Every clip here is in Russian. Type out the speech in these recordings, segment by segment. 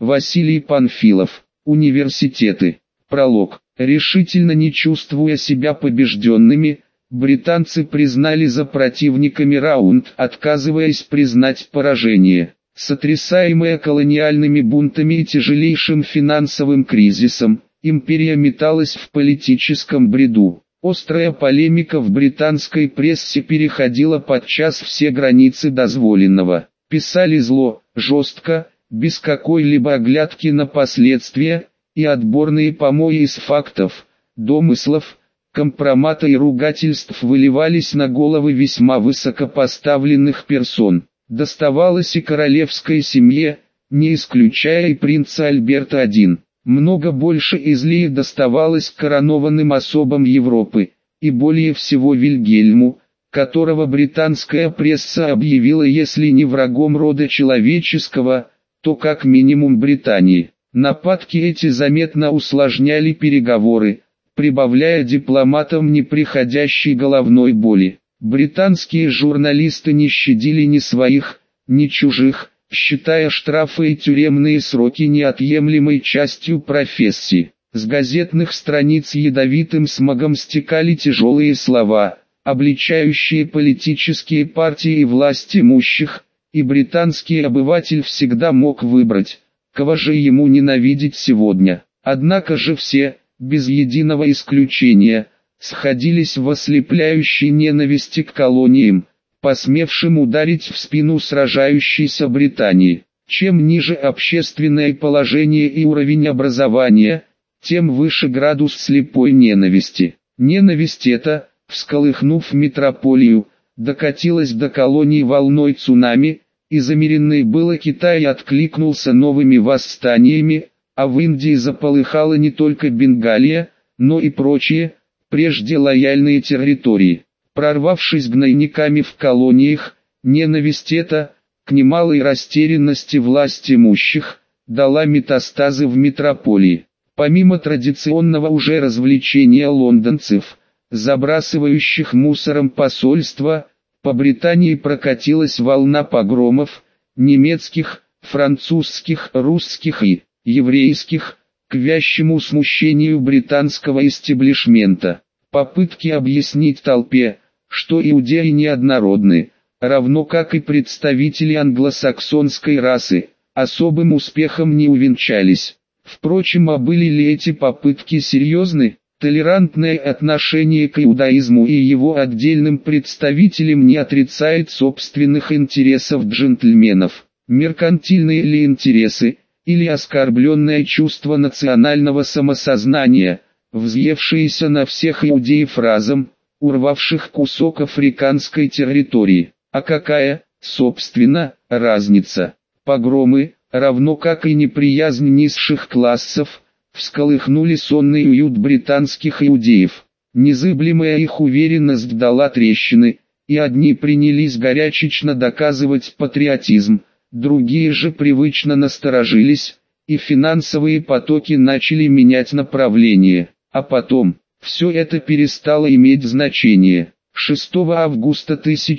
Василий Панфилов. Университеты. Пролог. Решительно не чувствуя себя побежденными, британцы признали за противниками раунд, отказываясь признать поражение. Сотрясаемая колониальными бунтами и тяжелейшим финансовым кризисом, империя металась в политическом бреду. Острая полемика в британской прессе переходила подчас все границы дозволенного. Писали зло, жестко, без какой-либо оглядки на последствия, и отборные помои из фактов, домыслов, компромата и ругательств выливались на головы весьма высокопоставленных персон. Доставалось и королевской семье, не исключая и принца Альберта I. Много больше и злее доставалось коронованным особам Европы, и более всего Вильгельму, которого британская пресса объявила если не врагом рода человеческого, то как минимум Британии. Нападки эти заметно усложняли переговоры, прибавляя дипломатам неприходящей головной боли. Британские журналисты не щадили ни своих, ни чужих, считая штрафы и тюремные сроки неотъемлемой частью профессии. С газетных страниц ядовитым смогом стекали тяжелые слова, обличающие политические партии и власть имущих, и британский обыватель всегда мог выбрать, кого же ему ненавидеть сегодня. Однако же все, без единого исключения, сходились в ослепляющей ненависти к колониям, посмевшим ударить в спину сражающейся Британии. Чем ниже общественное положение и уровень образования, тем выше градус слепой ненависти. Ненависть эта, всколыхнув метрополию, докатилась до колоний волной цунами, и замеренный было Китай откликнулся новыми восстаниями, а в Индии заполыхала не только Бенгалия, но и прочие, прежде лояльные территории. Прорвавшись гнойниками в колониях, ненависть эта, к немалой растерянности власть имущих, дала метастазы в метрополии. Помимо традиционного уже развлечения лондонцев, забрасывающих мусором посольства, по Британии прокатилась волна погромов, немецких, французских, русских и еврейских, к вящему смущению британского истеблишмента. Попытки объяснить толпе, что иудеи неоднородны, равно как и представители англосаксонской расы, особым успехом не увенчались. Впрочем, а были ли эти попытки серьезны? Толерантное отношение к иудаизму и его отдельным представителям не отрицает собственных интересов джентльменов. Меркантильные ли интересы, или оскорбленное чувство национального самосознания, взъевшиеся на всех иудеев разом, урвавших кусок африканской территории. А какая, собственно, разница? Погромы, равно как и неприязнь низших классов, всколыхнули сонный уют британских иудеев. Незыблемая их уверенность дала трещины, и одни принялись горячечно доказывать патриотизм, другие же привычно насторожились, и финансовые потоки начали менять направление. А потом, все это перестало иметь значение. 6 августа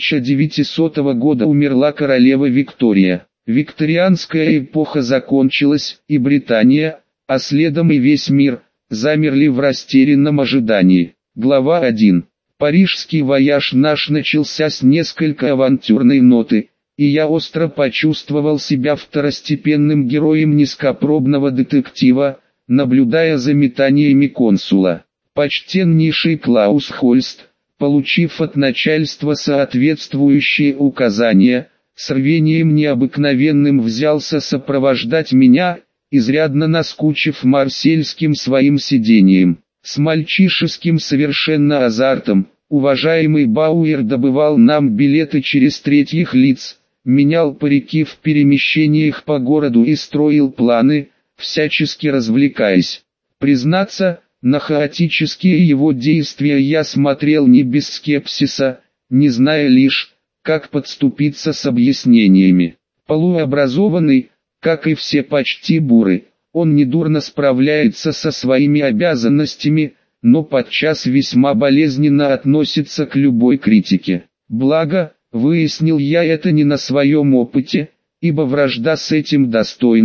1900 года умерла королева Виктория. Викторианская эпоха закончилась, и Британия, а следом и весь мир, замерли в растерянном ожидании. Глава 1. Парижский вояж наш начался с несколько авантюрной ноты, и я остро почувствовал себя второстепенным героем низкопробного детектива, наблюдая за метаниями консула. Почтеннейший Клаус Хольст, получив от начальства соответствующие указания, с рвением необыкновенным взялся сопровождать меня, изрядно наскучив марсельским своим сидением. С мальчишеским совершенно азартом, уважаемый Бауэр добывал нам билеты через третьих лиц, менял парики в перемещениях по городу и строил планы, всячески развлекаясь. Признаться, на хаотические его действия я смотрел не без скепсиса, не зная лишь, как подступиться с объяснениями. Полуобразованный, как и все почти буры, он недурно справляется со своими обязанностями, но подчас весьма болезненно относится к любой критике. Благо, выяснил я это не на своем опыте, ибо вражда с этим достойным,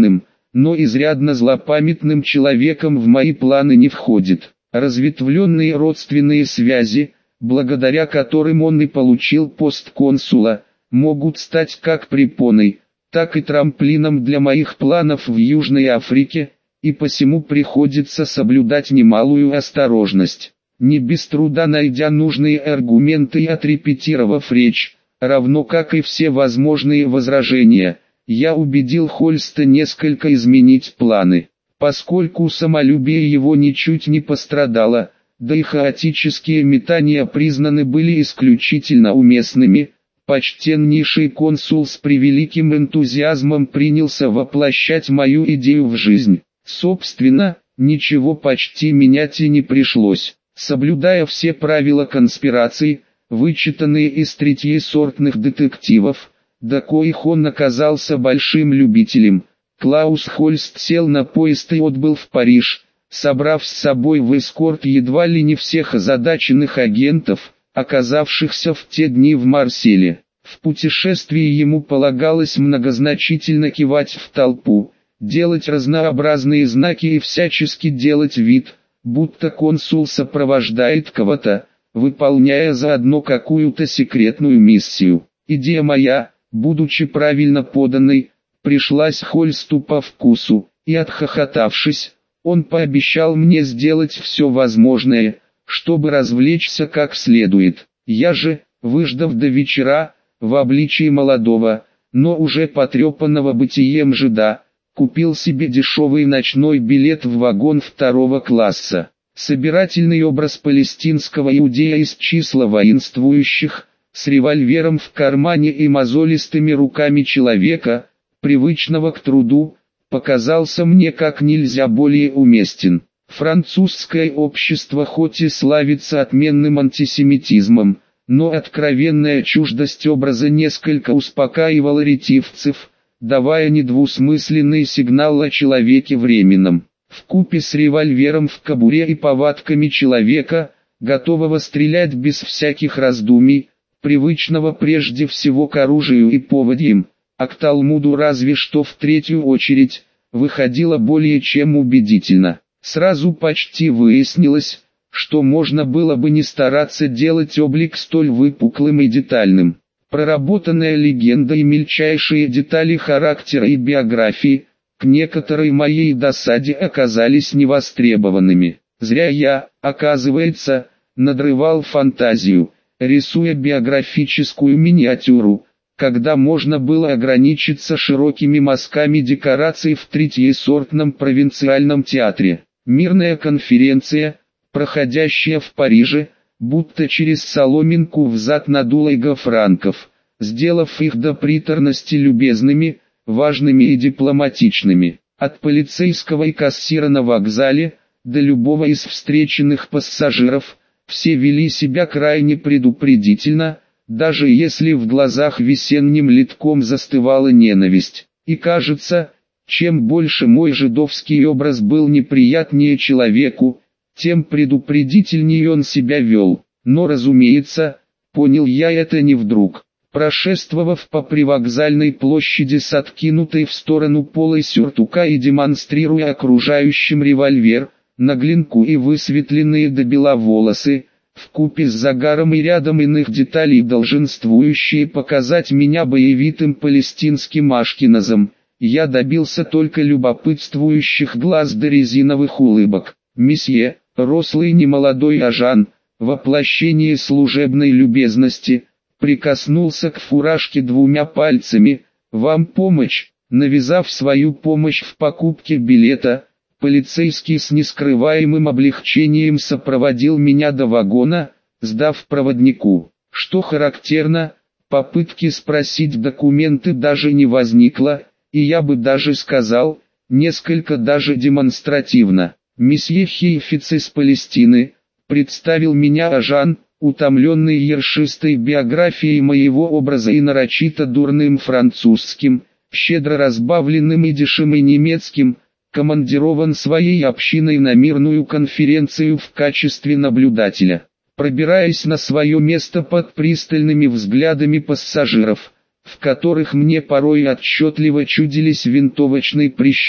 но изрядно злопамятным человеком в мои планы не входит. Разветвленные родственные связи, благодаря которым он и получил пост консула, могут стать как препоной, так и трамплином для моих планов в Южной Африке, и посему приходится соблюдать немалую осторожность. Не без труда найдя нужные аргументы и отрепетировав речь, равно как и все возможные возражения, я убедил Хольста несколько изменить планы. Поскольку самолюбие его ничуть не пострадало, да и хаотические метания признаны были исключительно уместными, почтеннейший консул с превеликим энтузиазмом принялся воплощать мою идею в жизнь. Собственно, ничего почти менять и не пришлось. Соблюдая все правила конспирации, вычитанные из третьесортных детективов, до коих он оказался большим любителем, Клаус Хольст сел на поезд и отбыл в Париж, собрав с собой в эскорт едва ли не всех озадаченных агентов, оказавшихся в те дни в Марселе. В путешествии ему полагалось многозначительно кивать в толпу, делать разнообразные знаки и всячески делать вид, будто консул сопровождает кого-то, выполняя заодно какую-то секретную миссию. Идея моя, будучи правильно поданной, пришлась Хольсту по вкусу, и отхохотавшись, он пообещал мне сделать все возможное, чтобы развлечься как следует. Я же, выждав до вечера, в обличии молодого, но уже потрепанного бытием жида, купил себе дешевый ночной билет в вагон второго класса. Собирательный образ палестинского иудея из числа воинствующих, с револьвером в кармане и мозолистыми руками человека, привычного к труду, показался мне как нельзя более уместен. Французское общество хоть и славится отменным антисемитизмом, но откровенная чуждость образа несколько успокаивала ретивцев, давая недвусмысленный сигнал о человеке временном. Вкупе с револьвером в кобуре и повадками человека, готового стрелять без всяких раздумий, привычного прежде всего к оружию и поводьям, а к Талмуду разве что в третью очередь, выходило более чем убедительно. Сразу почти выяснилось, что можно было бы не стараться делать облик столь выпуклым и детальным. Проработанная легенда и мельчайшие детали характера и биографии, к некоторой моей досаде оказались невостребованными. Зря я, оказывается, надрывал фантазию, рисуя биографическую миниатюру, когда можно было ограничиться широкими мазками декораций в третьесортном провинциальном театре. Мирная конференция, проходящая в Париже, будто через соломинку взад надула иго франков, сделав их до приторности любезными, важными и дипломатичными. От полицейского и кассира на вокзале, до любого из встреченных пассажиров, все вели себя крайне предупредительно, даже если в глазах весенним литком застывала ненависть. И кажется, чем больше мой жидовский образ был неприятнее человеку, тем предупредительнее он себя вел. Но разумеется, понял я это не вдруг. Прошествовав по привокзальной площади с откинутой в сторону полой сюртука и демонстрируя окружающим револьвер, наглинку и высветленные до бела волосы, вкупе с загаром и рядом иных деталей, долженствующие показать меня боевитым палестинским ашкеназом, я добился только любопытствующих глаз до резиновых улыбок. Месье, рослый немолодой ажан, воплощение служебной любезности, прикоснулся к фуражке двумя пальцами. «Вам помощь?» Навязав свою помощь в покупке билета, полицейский с нескрываемым облегчением сопроводил меня до вагона, сдав проводнику. Что характерно, попытки спросить документы даже не возникло, и я бы даже сказал, несколько даже демонстративно. Месье Хейфиц из Палестины, представил меня ажан, утомленный ершистой биографией моего образа и нарочито дурным французским, щедро разбавленным идишем и немецким, командирован своей общиной на мирную конференцию в качестве наблюдателя. Пробираясь на свое место под пристальными взглядами пассажиров, в которых мне порой отчетливо чудились винтовочный прищур,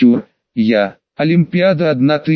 Я. Олимпиада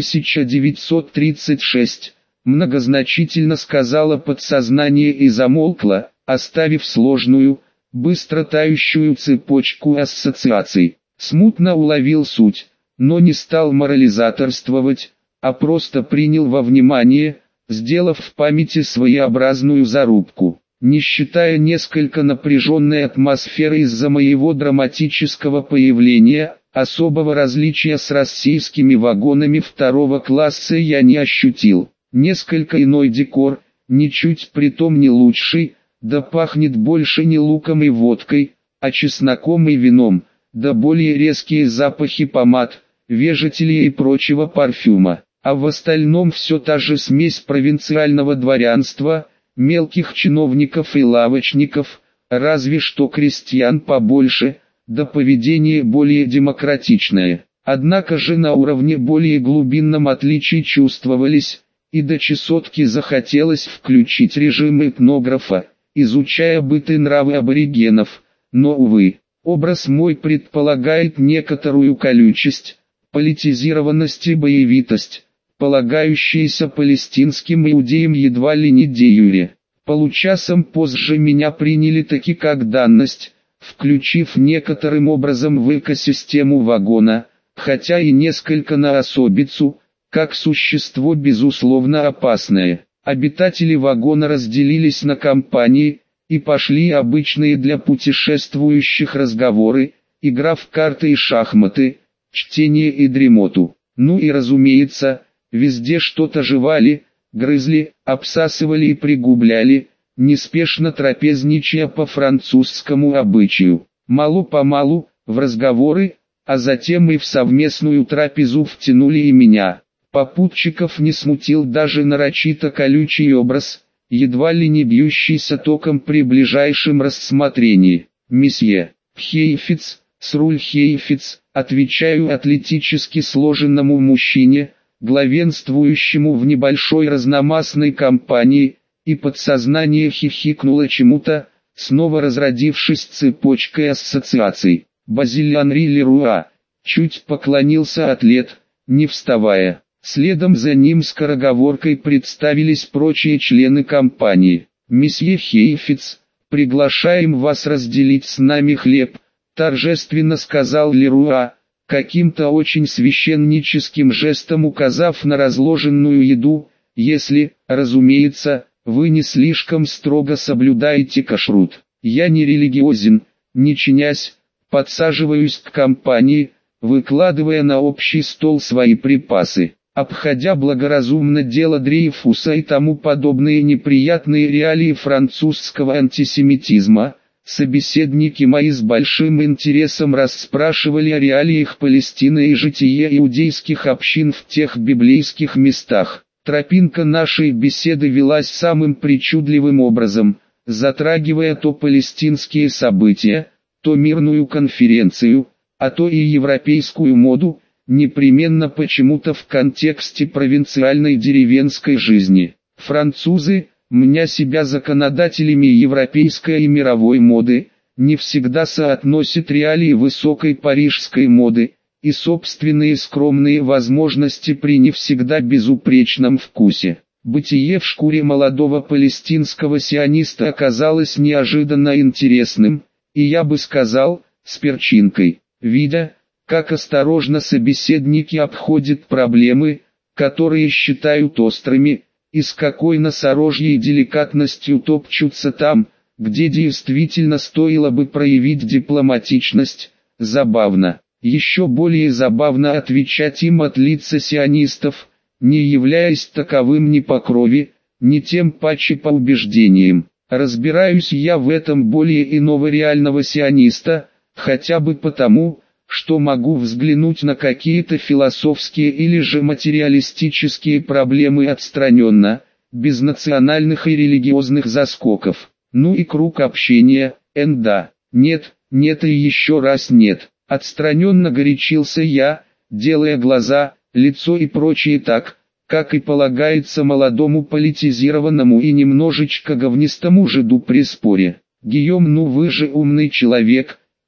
1936. Многозначительно сказала подсознание и замолкла, оставив сложную, быстро тающую цепочку ассоциаций. Смутно уловил суть, но не стал морализаторствовать, а просто принял во внимание, сделав в памяти своеобразную зарубку. Не считая несколько напряженной атмосферы из-за моего драматического появления, особого различия с российскими вагонами второго класса я не ощутил. Несколько иной декор, ничуть притом не лучший, да пахнет больше не луком и водкой, а чесноком и вином, да более резкие запахи помад, вежителей и прочего парфюма. А в остальном все та же смесь провинциального дворянства, мелких чиновников и лавочников, разве что крестьян побольше, да поведение более демократичное. Однако же на уровне более глубинном отличий чувствовались, и до чесотки захотелось включить режим этнографа, изучая быт и нравы аборигенов, но увы, образ мой предполагает некоторую колючесть, политизированность и боевитость, полагающиеся палестинским иудеям едва ли не де юре. Получасом позже меня приняли таки как данность, включив некоторым образом в экосистему вагона, хотя и несколько на особицу, как существо безусловно опасное. Обитатели вагона разделились на компании, и пошли обычные для путешествующих разговоры, игра в карты и шахматы, чтение и дремоту. Ну и разумеется, везде что-то жевали, грызли, обсасывали и пригубляли, неспешно трапезничая по французскому обычаю. Мало-помалу, в разговоры, а затем и в совместную трапезу втянули и меня. Попутчиков не смутил даже нарочито колючий образ, едва ли не бьющийся током при ближайшем рассмотрении. «Месье, Хейфиц, сруль Хейфиц», отвечаю атлетически сложенному мужчине, главенствующему в небольшой разномастной компании, и подсознание хихикнуло чему-то, снова разродившись цепочкой ассоциаций. Базиль Анри Леруа, чуть поклонился атлет, не вставая. Следом за ним скороговоркой представились прочие члены компании. «Месье Хейфиц, приглашаем вас разделить с нами хлеб», торжественно сказал Леруа, каким-то очень священническим жестом указав на разложенную еду, «если, разумеется, вы не слишком строго соблюдаете кашрут». Я не религиозен, не чинясь, подсаживаюсь к компании, выкладывая на общий стол свои припасы. Обходя благоразумно дело Дрейфуса и тому подобные неприятные реалии французского антисемитизма, собеседники мои с большим интересом расспрашивали о реалиях Палестины и житие иудейских общин в тех библейских местах. Тропинка нашей беседы велась самым причудливым образом, затрагивая то палестинские события, то мирную конференцию, а то и европейскую моду, непременно почему-то в контексте провинциальной деревенской жизни. Французы, мня себя законодателями европейской и мировой моды, не всегда соотносят реалии высокой парижской моды, и собственные скромные возможности при не всегда безупречном вкусе. Бытие в шкуре молодого палестинского сиониста оказалось неожиданно интересным, и я бы сказал, с перчинкой. Видя, как осторожно собеседники обходят проблемы, которые считают острыми, и с какой носорожьей деликатностью топчутся там, где действительно стоило бы проявить дипломатичность, забавно. Еще более забавно отвечать им от лица сионистов, не являясь таковым ни по крови, ни тем паче по убеждениям. Разбираюсь я в этом более иного реального сиониста, хотя бы потому, что могу взглянуть на какие-то философские или же материалистические проблемы отстраненно, без национальных и религиозных заскоков. Ну и круг общения, да, нет, нет и еще раз нет. Отстраненно горячился я, делая глаза, лицо и прочее так, как и полагается молодому политизированному и немножечко говнистому жиду при споре. «Гийом, ну вы же умный человек»,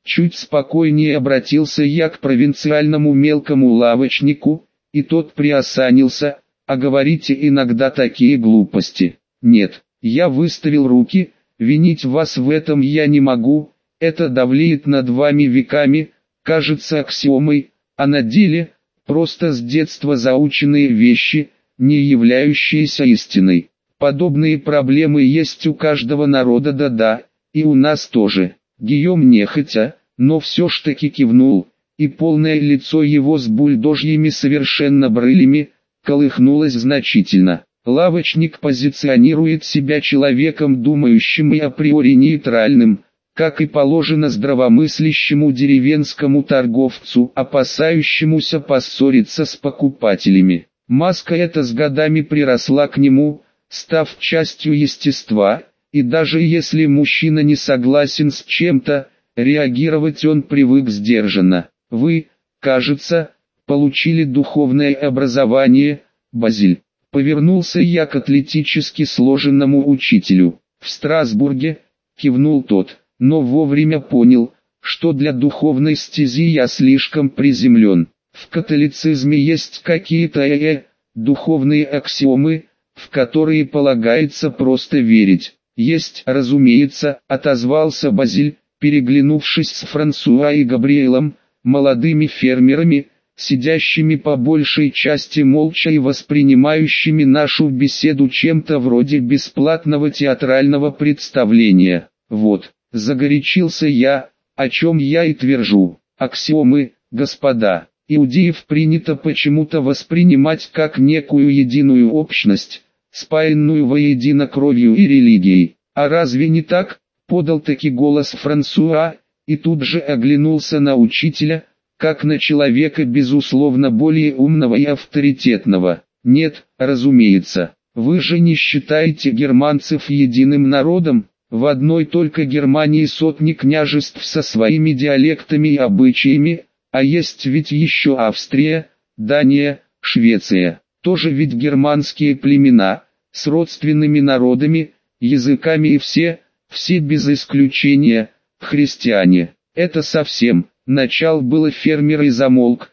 Чуть спокойнее обратился я к провинциальному мелкому лавочнику, и тот приосанился. А говорите иногда такие глупости. Нет, я выставил руки, винить вас в этом я не могу, это давлеет над вами веками, кажется аксиомой, а на деле, просто с детства заученные вещи, не являющиеся истиной. Подобные проблемы есть у каждого народа, да-да, и у нас тоже. Гийом нехотя, но все ж таки кивнул, и полное лицо его с бульдожьими совершенно брылями, колыхнулось значительно. Лавочник позиционирует себя человеком думающим и априори нейтральным, как и положено здравомыслящему деревенскому торговцу, опасающемуся поссориться с покупателями. Маска эта с годами приросла к нему, став частью естества, и даже если мужчина не согласен с чем-то, реагировать он привык сдержанно. Вы, кажется, получили духовное образование, Базиль. Повернулся я к атлетически сложенному учителю. В Страсбурге, кивнул тот, но вовремя понял, что для духовной стези я слишком приземлен. В католицизме есть какие-то духовные аксиомы, в которые полагается просто верить. Есть, разумеется, отозвался Базиль, переглянувшись с Франсуа и Габриэлем, молодыми фермерами, сидящими по большей части молча и воспринимающими нашу беседу чем-то вроде бесплатного театрального представления. Вот, загорячился я, о чем я и твержу. Аксиомы, господа, иудеев принято почему-то воспринимать как некую единую общность, спаянную воедино кровью и религией. А разве не так? Подал таки голос Франсуа, и тут же оглянулся на учителя, как на человека безусловно более умного и авторитетного. Нет, разумеется, вы же не считаете германцев единым народом? В одной только Германии сотни княжеств со своими диалектами и обычаями, а есть ведь еще Австрия, Дания, Швеция, тоже ведь германские племена, с родственными народами, языками и все без исключения, христиане. Это совсем, начал было фермер и замолк,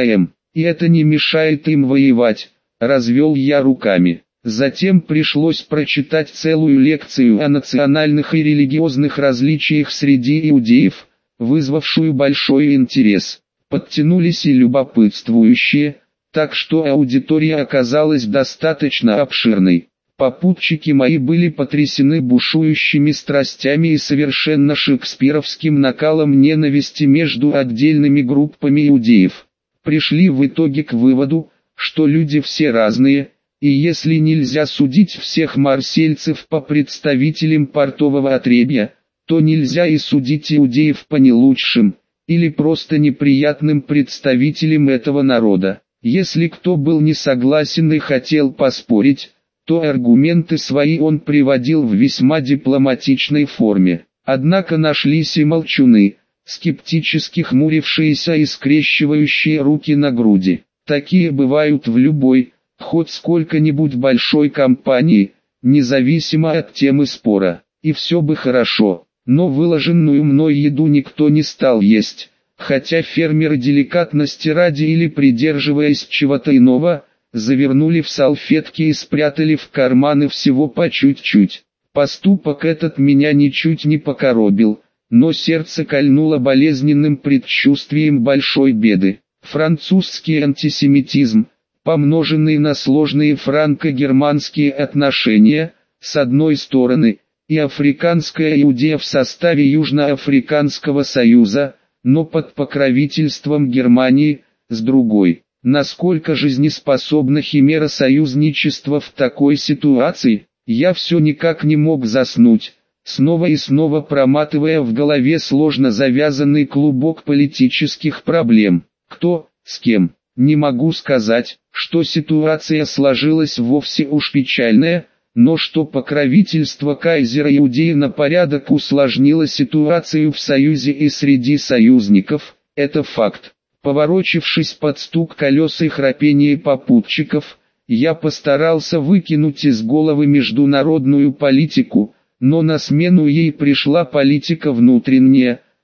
и это не мешает им воевать, развел я руками. Затем пришлось прочитать целую лекцию о национальных и религиозных различиях среди иудеев, вызвавшую большой интерес. Подтянулись и любопытствующие, так что аудитория оказалась достаточно обширной. Попутчики мои были потрясены бушующими страстями и совершенно шекспировским накалом ненависти между отдельными группами иудеев. Пришли в итоге к выводу, что люди все разные, и если нельзя судить всех марсельцев по представителям портового отребья, то нельзя и судить иудеев по не лучшим, или просто неприятным представителям этого народа. Если кто был не согласен и хотел поспорить, то аргументы свои он приводил в весьма дипломатичной форме. Однако нашлись и молчуны, скептически хмурившиеся и скрещивающие руки на груди. Такие бывают в любой, хоть сколько-нибудь большой компании, независимо от темы спора. И все бы хорошо, но выложенную мной еду никто не стал есть, хотя фермеры деликатности ради или придерживаясь чего-то иного, завернули в салфетки и спрятали в карманы всего по чуть-чуть. Поступок этот меня ничуть не покоробил, но сердце кольнуло болезненным предчувствием большой беды. Французский антисемитизм, помноженный на сложные франко-германские отношения, с одной стороны, и африканская Иудея в составе Южноафриканского союза, но под покровительством Германии, с другой. Насколько жизнеспособна химера союзничества в такой ситуации, я все никак не мог заснуть, снова и снова проматывая в голове сложно завязанный клубок политических проблем. Кто, с кем, не могу сказать, что ситуация сложилась вовсе уж печальная, но что покровительство кайзера Иудеи на порядок усложнило ситуацию в союзе и среди союзников, это факт. Поворочившись под стук колес и храпение попутчиков, я постарался выкинуть из головы международную политику, но на смену ей пришла политика внутренняя,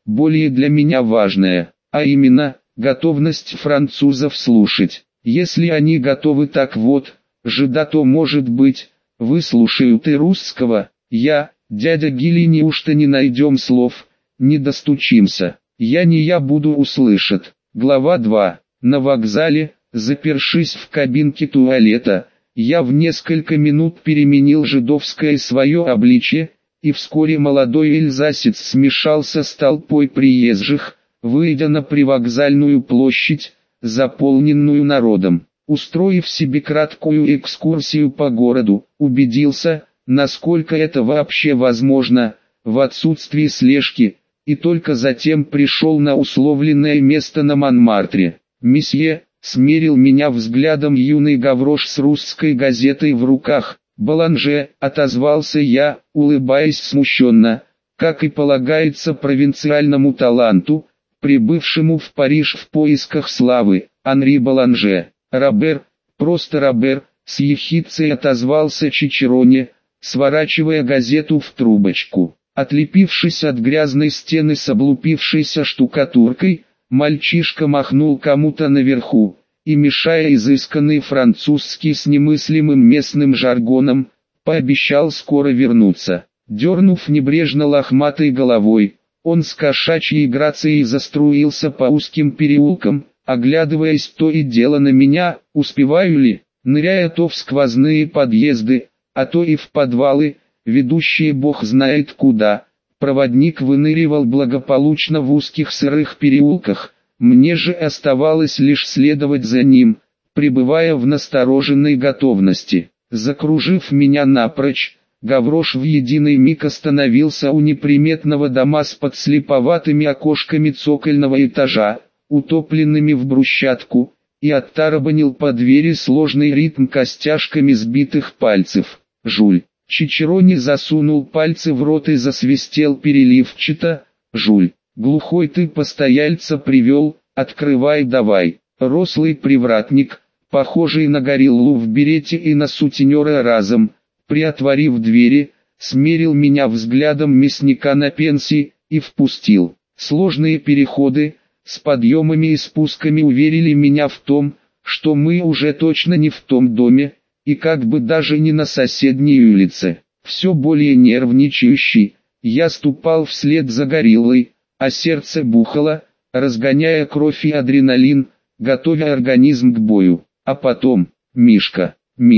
более для меня важное, а именно, готовность французов слушать. Если они готовы, так вот, жда, то может быть, выслушают и русского. Я, дядя Гили, неужто не найдем слов, не достучимся? Я буду услышат. Глава 2. На вокзале, запершись в кабинке туалета, я в несколько минут переменил жидовское свое обличье, и вскоре молодой эльзасец смешался с толпой приезжих, выйдя на привокзальную площадь, заполненную народом. Устроив себе краткую экскурсию по городу, убедился, насколько это вообще возможно, в отсутствии слежки, и только затем пришел на условленное место на Монмартре. «Месье», — смерил меня взглядом юный Гаврош с русской газетой в руках. «Боланже», — отозвался я, улыбаясь смущенно, как и полагается провинциальному таланту, прибывшему в Париж в поисках славы. «Анри Боланже». «Робер, просто Робер», — с ехидцей отозвался Чичероне, сворачивая газету в трубочку. Отлепившись от грязной стены с облупившейся штукатуркой, мальчишка махнул кому-то наверху, и, мешая изысканный французский с немыслимым местным жаргоном, пообещал скоро вернуться. Дернув небрежно лохматой головой, он с кошачьей грацией заструился по узким переулкам, оглядываясь то и дело на меня, успеваю ли, ныряя то в сквозные подъезды, а то и в подвалы, ведущие бог знает куда. Проводник выныривал благополучно в узких сырых переулках, мне же оставалось лишь следовать за ним, пребывая в настороженной готовности. Закружив меня напрочь, Гаврош в единый миг остановился у неприметного дома с подслеповатыми окошками цокольного этажа, утопленными в брусчатку, и оттарабанил по двери сложный ритм костяшками сбитых пальцев. «Жуль!» Чичероне засунул пальцы в рот и засвистел переливчато. «Жуль, глухой ты постояльца привел, открывай давай». Рослый привратник, похожий на гориллу в берете и на сутенера разом, приотворив двери, смерил меня взглядом мясника на пенсии и впустил. Сложные переходы, с подъемами и спусками уверили меня в том, что мы уже точно не в том доме, и как бы даже не на соседней улице. Все более нервничающий, я ступал вслед за гориллой, а сердце бухало, разгоняя кровь и адреналин, готовя организм к бою. А потом, Мишка,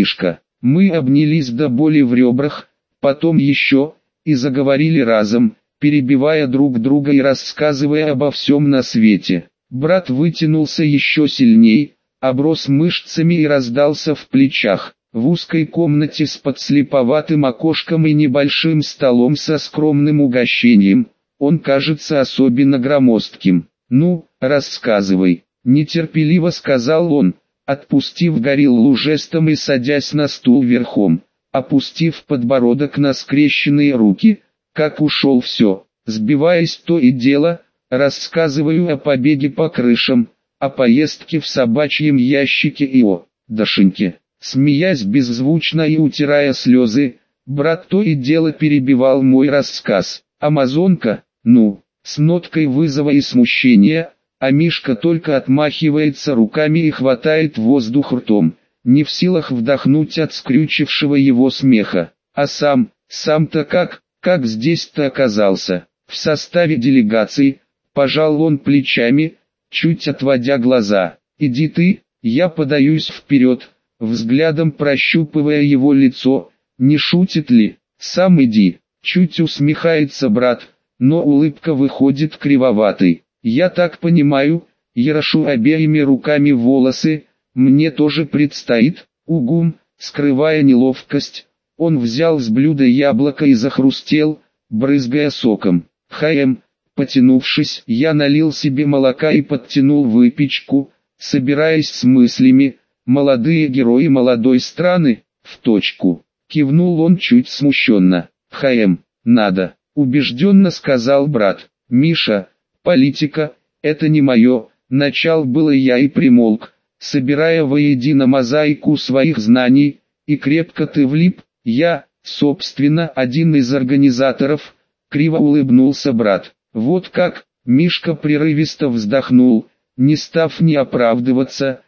мы обнялись до боли в ребрах, потом еще, и заговорили разом, перебивая друг друга и рассказывая обо всем на свете. Брат вытянулся еще сильней, оброс мышцами и раздался в плечах. В узкой комнате с подслеповатым окошком и небольшим столом со скромным угощением, он кажется особенно громоздким. «Ну, рассказывай», — нетерпеливо сказал он, отпустив гориллу жестом и садясь на стул верхом, опустив подбородок на скрещенные руки, как ушел все, сбиваясь то и дело, рассказываю о побеге по крышам, о поездке в собачьем ящике и о Дашеньке. Смеясь беззвучно и утирая слезы, брат то и дело перебивал мой рассказ. Амазонка, с ноткой вызова и смущения, а Мишка только отмахивается руками и хватает воздух ртом, не в силах вдохнуть от скрючившего его смеха. А сам-то как здесь-то оказался? В составе делегации, пожал он плечами, чуть отводя глаза. Иди ты, я подаюсь вперед, взглядом прощупывая его лицо, не шутит ли? Сам иди, чуть усмехается брат, но улыбка выходит кривоватой. Я так понимаю, ерошу обеими руками волосы, мне тоже предстоит, угум, скрывая неловкость. Он взял с блюда яблоко и захрустел, брызгая соком. Потянувшись, я налил себе молока и подтянул выпечку, собираясь с мыслями. «Молодые герои молодой страны, в точку», — кивнул он чуть смущенно. «Надо», — убежденно сказал брат. «Миша, политика, это не мое», — начал было я и примолк, собирая воедино мозаику своих знаний, и крепко ты влип. Я, собственно, один из организаторов, криво улыбнулся брат. «Вот как», Мишка прерывисто вздохнул, не став ни оправдываться,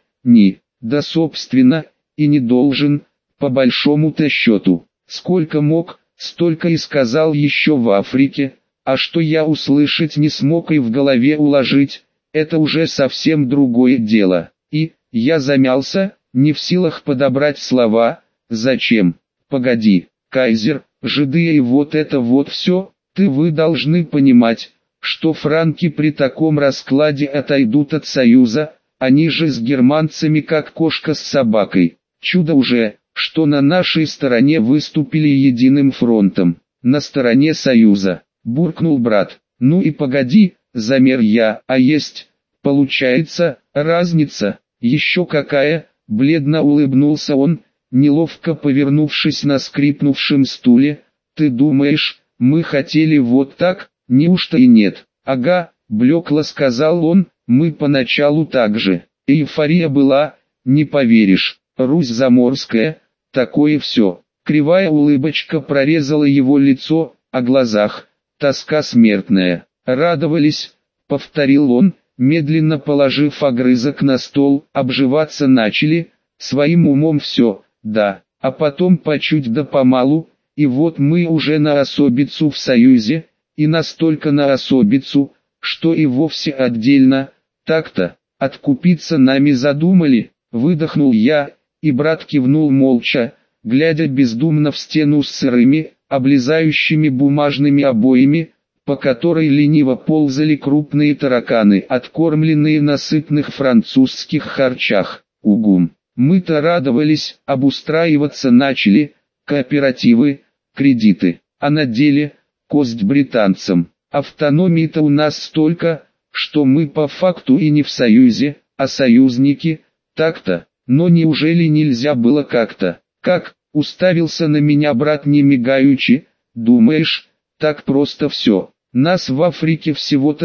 да собственно, и не должен, по большому-то счету. Сколько мог, столько и сказал еще в Африке, а что я услышать не смог и в голове уложить, это уже совсем другое дело. И, я замялся, не в силах подобрать слова, зачем? Погоди, кайзер, жиды и вот это вот все, вы должны понимать, что франки при таком раскладе отойдут от союза, они же с германцами как кошка с собакой. Чудо уже, что на нашей стороне выступили единым фронтом, на стороне союза, буркнул брат. Ну и погоди, замер я, а есть, получается, разница, еще какая, бледно улыбнулся он, неловко повернувшись на скрипнувшем стуле. Ты думаешь, мы хотели вот так, неужто и нет? Ага, блекло сказал он, мы поначалу так же. Эйфория была, не поверишь, Русь заморская, такое все. Кривая улыбочка прорезала его лицо, о глазах, тоска смертная. Радовались, повторил он, медленно положив огрызок на стол, обживаться начали, своим умом все, да, а потом по чуть да помалу, и вот мы уже на особицу в союзе, и настолько на особицу, что и вовсе отдельно, так-то, откупиться нами задумали, выдохнул я, и брат кивнул молча, глядя бездумно в стену с сырыми, облезающими бумажными обоями, по которой лениво ползали крупные тараканы, откормленные на сытных французских харчах. Угум. Мы-то радовались, обустраиваться начали, кооперативы, кредиты, а на деле, кость британцам. Автономии-то у нас столько, что мы по факту и не в союзе, а союзники, так-то, но неужели нельзя было как-то, как, уставился на меня брат не мигаючи, думаешь, так просто все. Нас в Африке всего-то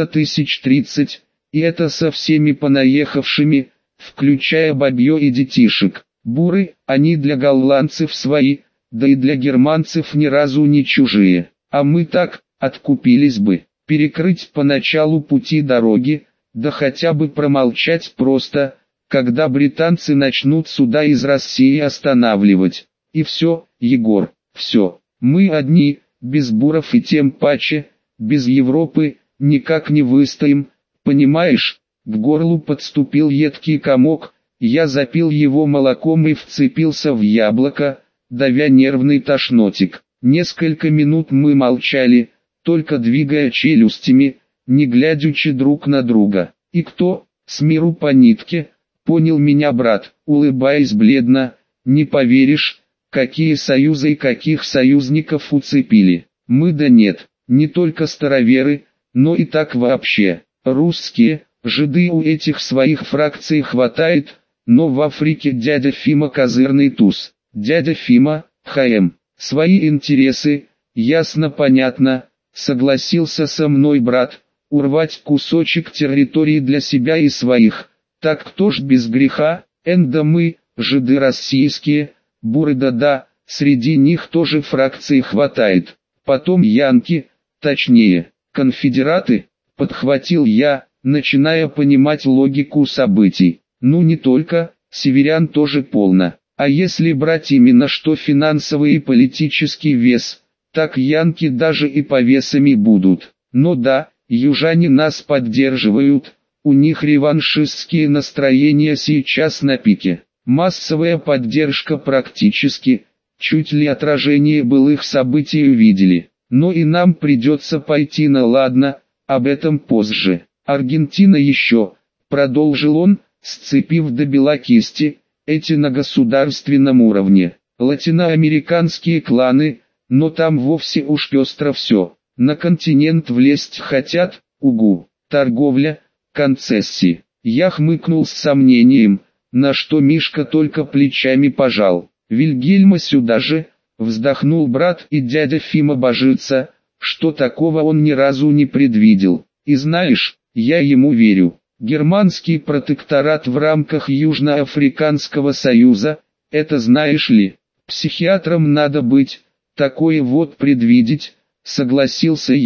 1030, и это со всеми понаехавшими, включая бабье и детишек. Буры, они для голландцев свои, да и для германцев ни разу не чужие. А мы так, откупились бы, перекрыть поначалу пути дороги, да хотя бы промолчать просто, когда британцы начнут суда из России останавливать. И все, Егор, все, мы одни, без буров и тем паче, без Европы, никак не выстоим, понимаешь? К горлу подступил едкий комок, я запил его молоком и вцепился в яблоко, давя нервный тошнотик. Несколько минут мы молчали, только двигая челюстями, не глядячи друг на друга. И кто, с миру по нитке, понял меня брат, улыбаясь бледно, не поверишь, какие союзы и каких союзников уцепили. Мы да нет. Не только староверы, но и так вообще. Русские, жиды у этих своих фракций хватает, но в Африке дядя Фима козырный туз. Дядя Фима, ХМ, свои интересы, ясно понятно, согласился со мной брат, урвать кусочек территории для себя и своих. Так кто ж без греха, да мы, жиды российские, буры да-да, среди них тоже фракций хватает. Потом янки, точнее, конфедераты, подхватил я, начиная понимать логику событий. Ну не только, северян тоже полно. А если брать именно что финансовый и политический вес, так янки даже и повесами будут. Но да, южане нас поддерживают, у них реваншистские настроения сейчас на пике. Массовая поддержка практически, чуть ли отражение былых событий увидели. Но и нам придется пойти на ладно, об этом позже. Аргентина еще, продолжил он, сцепив до бела кисти, эти на государственном уровне. Латиноамериканские кланы, но там вовсе уж пестро все. На континент влезть хотят, угу, торговля, концессии. Я хмыкнул с сомнением, на что Мишка только плечами пожал. Вильгельма сюда же, вздохнул брат, и дядя Фима божится, что такого он ни разу не предвидел. И знаешь, я ему верю. Германский протекторат в рамках Южноафриканского союза, это знаешь ли, психиатром надо быть, такое вот предвидеть, согласился я,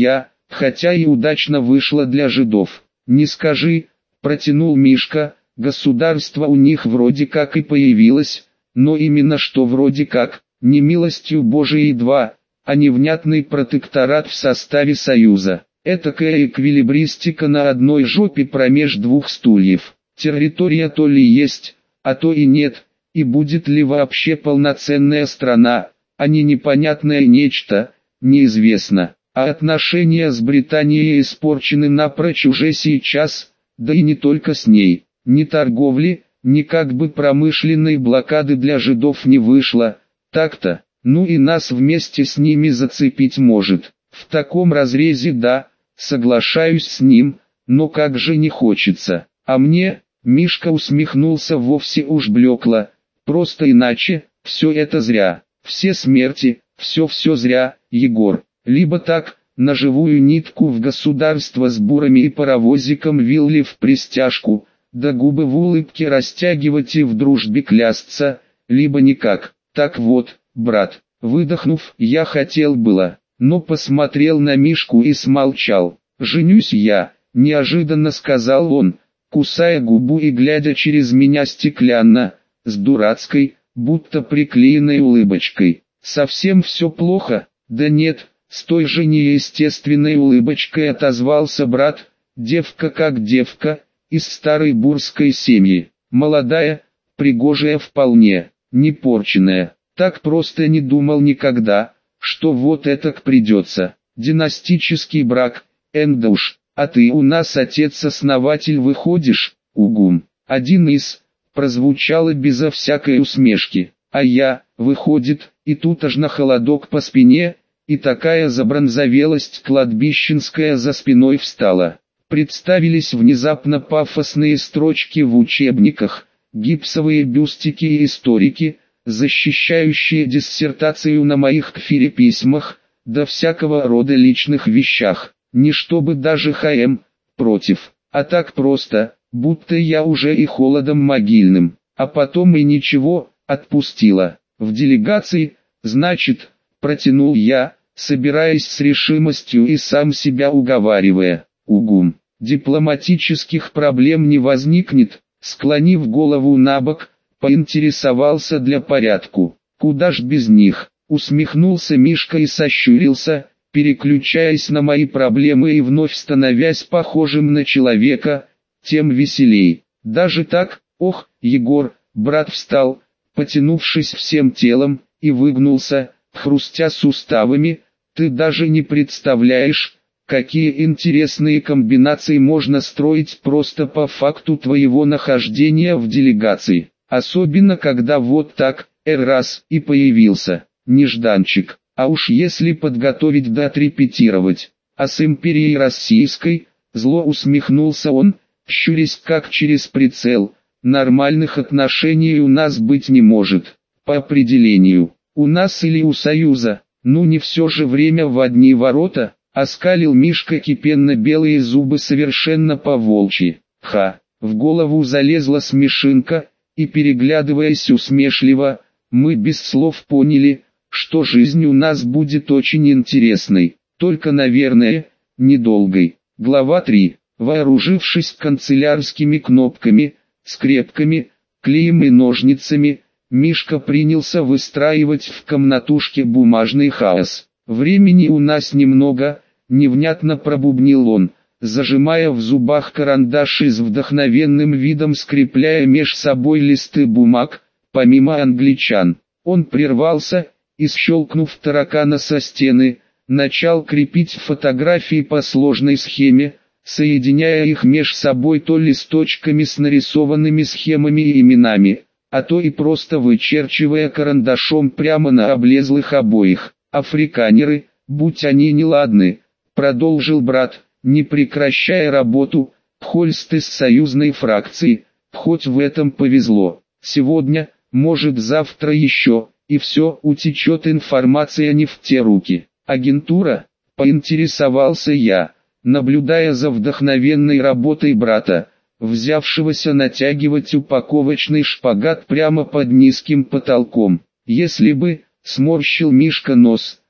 хотя и удачно вышло для жидов. Не скажи, протянул Мишка, государство у них вроде как и появилось, но именно что вроде как, не милостью Божией два, а невнятный протекторат в составе Союза. Этакая эквилибристика на одной жопе промеж двух стульев. Территория то ли есть, а то и нет, и будет ли вообще полноценная страна, а не непонятное нечто, неизвестно. А отношения с Британией испорчены напрочь уже сейчас, да и не только с ней. Ни торговли, ни как бы промышленной блокады для жидов не вышло, так-то, ну и нас вместе с ними зацепить может. В таком разрезе да, соглашаюсь с ним, но как же не хочется. А мне, Мишка усмехнулся вовсе уж блекло, просто иначе, все это зря, все смерти, все зря, Егор. Либо так, на живую нитку в государство с бурами и паровозиком вилли в пристяжку, да губы в улыбке растягивать и в дружбе клясться, либо никак. Так вот, брат, выдохнув, я хотел было, но посмотрел на Мишку и смолчал. «Женюсь я», — неожиданно сказал он, кусая губу и глядя через меня стеклянно, с дурацкой, будто приклеенной улыбочкой. «Совсем все плохо?» «Да нет», — с той же неестественной улыбочкой отозвался брат, «девка как девка, из старой бурской семьи, молодая, пригожая вполне, не порченная, так просто не думал никогда, что вот этак придется, династический брак, эндуш, а ты у нас отец-основатель выходишь, угум». Один из, прозвучало безо всякой усмешки, а я, выходит, и тут аж на холодок по спине, и такая забронзовелость кладбищенская за спиной встала. Представились внезапно пафосные строчки в учебниках, гипсовые бюстики и историки, защищающие диссертацию на моих кфире-письмах, да всякого рода личных вещах, не чтобы даже ХМ, против, а так просто, будто я уже и холодом могильным, а потом и ничего, отпустила. В делегации, значит, протянул я, собираясь с решимостью и сам себя уговаривая. Угум, дипломатических проблем не возникнет, склонив голову набок, поинтересовался для порядку. Куда ж без них, усмехнулся Мишка и сощурился, переключаясь на мои проблемы и вновь становясь похожим на человека, тем веселей. Даже так, ох, Егор, брат встал, потянувшись всем телом, и выгнулся, хрустя суставами, ты даже не представляешь, какие интересные комбинации можно строить просто по факту твоего нахождения в делегации. Особенно когда вот так, раз и появился, нежданчик. А уж если подготовить да отрепетировать. А с империей российской, зло усмехнулся он, щурясь как через прицел, нормальных отношений у нас быть не может. По определению, у нас или у Союза, ну не все же время в одни ворота. Оскалил Мишка кипенно-белые зубы совершенно по-волчьи. Ха, в голову залезла смешинка, и переглядываясь усмешливо, мы без слов поняли, что жизнь у нас будет очень интересной, только, наверное, недолгой. Глава 3. Вооружившись канцелярскими кнопками, скрепками, клеем и ножницами, Мишка принялся выстраивать в комнатушке бумажный хаос. «Времени у нас немного», — невнятно пробубнил он, зажимая в зубах карандаш и с вдохновенным видом скрепляя меж собой листы бумаг, помимо англичан. Он прервался, и щелкнув таракана со стены, начал крепить фотографии по сложной схеме, соединяя их меж собой то листочками с нарисованными схемами и именами, а то и просто вычерчивая карандашом прямо на облезлых обоих. «Африканеры, будь они неладны», — продолжил брат, не прекращая работу, «Хольст из союзной фракции, хоть в этом повезло. Сегодня, может завтра еще, и все, утечет информация не в те руки. Агентура?» — поинтересовался я, наблюдая за вдохновенной работой брата, взявшегося натягивать упаковочный шпагат прямо под низким потолком. «Если бы...» — сморщил Мишка нос,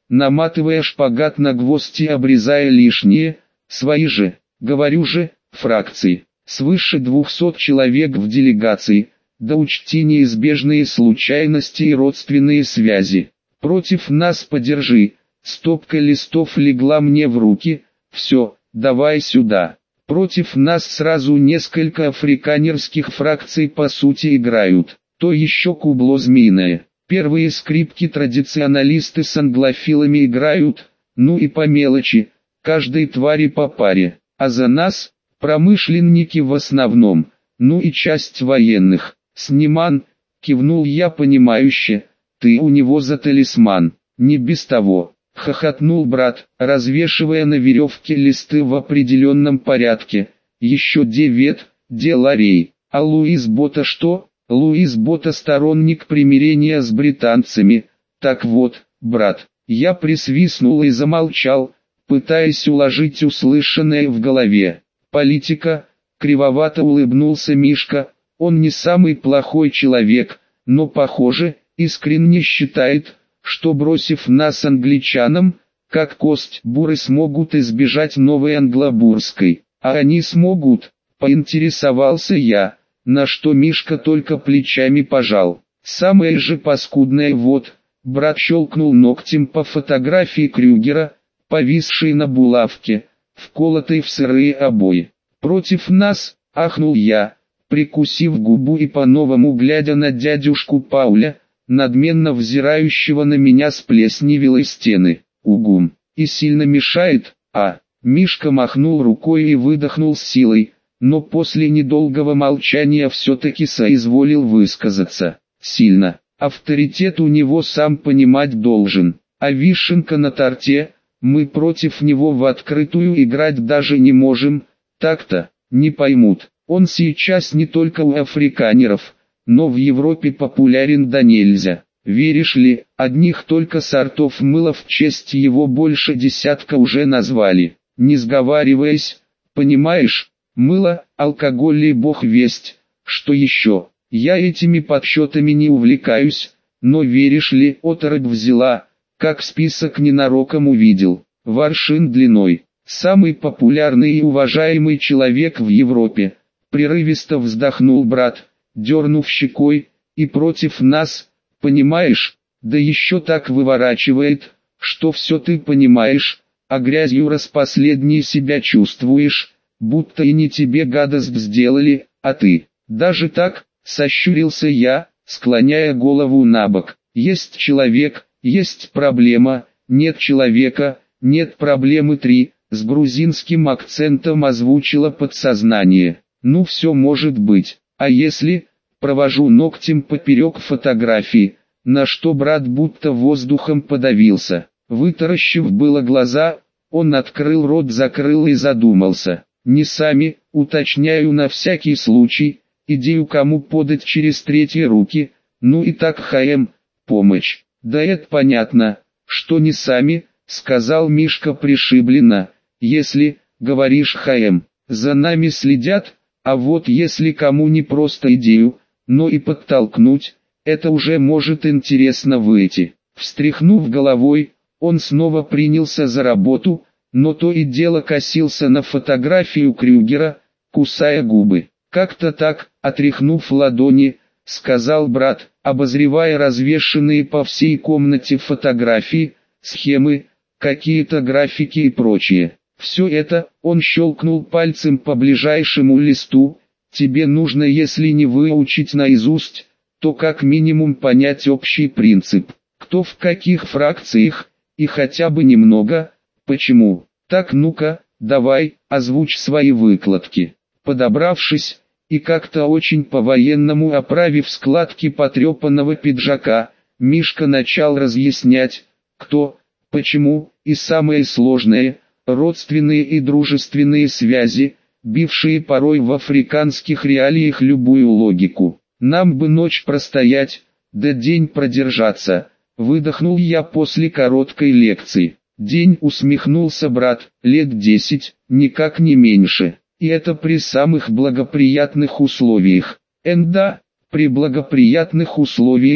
наматывая шпагат на гвоздь и обрезая лишние, свои же, говорю же, фракции. Свыше 200 человек в делегации, да учти неизбежные случайности и родственные связи. Против нас подержи. Стопка листов легла мне в руки, все, давай сюда. Против нас сразу несколько африканерских фракций по сути играют, то еще кубло змеиное. Первые скрипки традиционалисты с англофилами играют, ну и по мелочи, каждой твари по паре, а за нас, промышленники в основном, ну и часть военных. Сниман, кивнул я понимающе, ты у него за талисман, не без того. Хохотнул брат, развешивая на веревке листы в определенном порядке. Еще 9 деларей. А Луис Бота что? Луис Бота сторонник примирения с британцами. Так вот, брат, я присвистнул и замолчал, пытаясь уложить услышанное в голове. Политика, кривовато улыбнулся Мишка, он не самый плохой человек, но похоже, искренне считает, что бросив нас англичанам, как кость буры смогут избежать новой англобурской, а они смогут, поинтересовался я, на что Мишка только плечами пожал. Самое же паскудное вот, брат щелкнул ногтем по фотографии Крюгера, повисшей на булавке, вколотой в сырые обои. Против нас, ахнул я, прикусив губу и по-новому глядя на дядюшку Пауля, надменно взирающего на меня с плесневелой стены. Угум, и сильно мешает, а? Мишка махнул рукой и выдохнул с силой, но после недолгого молчания все-таки соизволил высказаться. Сильно, авторитет у него сам понимать должен, а вишенка на торте, мы против него в открытую играть даже не можем, так-то, не поймут, он сейчас не только у африканеров, но в Европе популярен да нельзя. Веришь ли, одних только сортов мыла в честь его больше десятка уже назвали, не сговариваясь, понимаешь, мыло, алкоголь и бог весть, что еще, я этими подсчетами не увлекаюсь, но веришь ли, оторопь взяла, как список ненароком увидел, в аршин длиной, самый популярный и уважаемый человек в Европе, прерывисто вздохнул брат, дернув щекой, и против нас, понимаешь, да еще так выворачивает, что все ты понимаешь, а грязью распоследней себя чувствуешь, будто и не тебе гадость сделали, а ты. Даже так, сощурился я, склоняя голову набок. Есть человек, есть проблема, нет человека, нет проблемы 3, с грузинским акцентом озвучило подсознание. Ну все может быть. А если, провожу ногтем поперек фотографии, на что брат будто воздухом подавился. Вытаращив было глаза, он открыл рот, закрыл и задумался. Не сами, уточняю на всякий случай, идею кому подать через третьи руки, ну и так ХМ, помощь. Да это понятно, что не сами, сказал Мишка пришибленно, если, говоришь ХМ, за нами следят. А вот если кому не просто идею, но и подтолкнуть, это уже может интересно выйти. Встряхнув головой, он снова принялся за работу, но то и дело косился на фотографию Крюгера, кусая губы. Как-то так, отряхнув ладони, сказал брат, обозревая развешанные по всей комнате фотографии, схемы, какие-то графики и прочее. Все это, он щелкнул пальцем по ближайшему листу, тебе нужно если не выучить наизусть, то как минимум понять общий принцип, кто в каких фракциях, и хотя бы немного, почему. Так ну-ка, давай, озвучь свои выкладки. Подобравшись, и как-то очень по-военному оправив складки потрепанного пиджака, Мишка начал разъяснять, кто, почему, и самое сложное – родственные и дружественные связи, бившие порой в африканских реалиях любую логику. Нам бы ночь простоять, да день продержаться, выдохнул я после короткой лекции. День, усмехнулся брат, лет 10, никак не меньше, и это при самых благоприятных условиях. Да, при благоприятных условиях,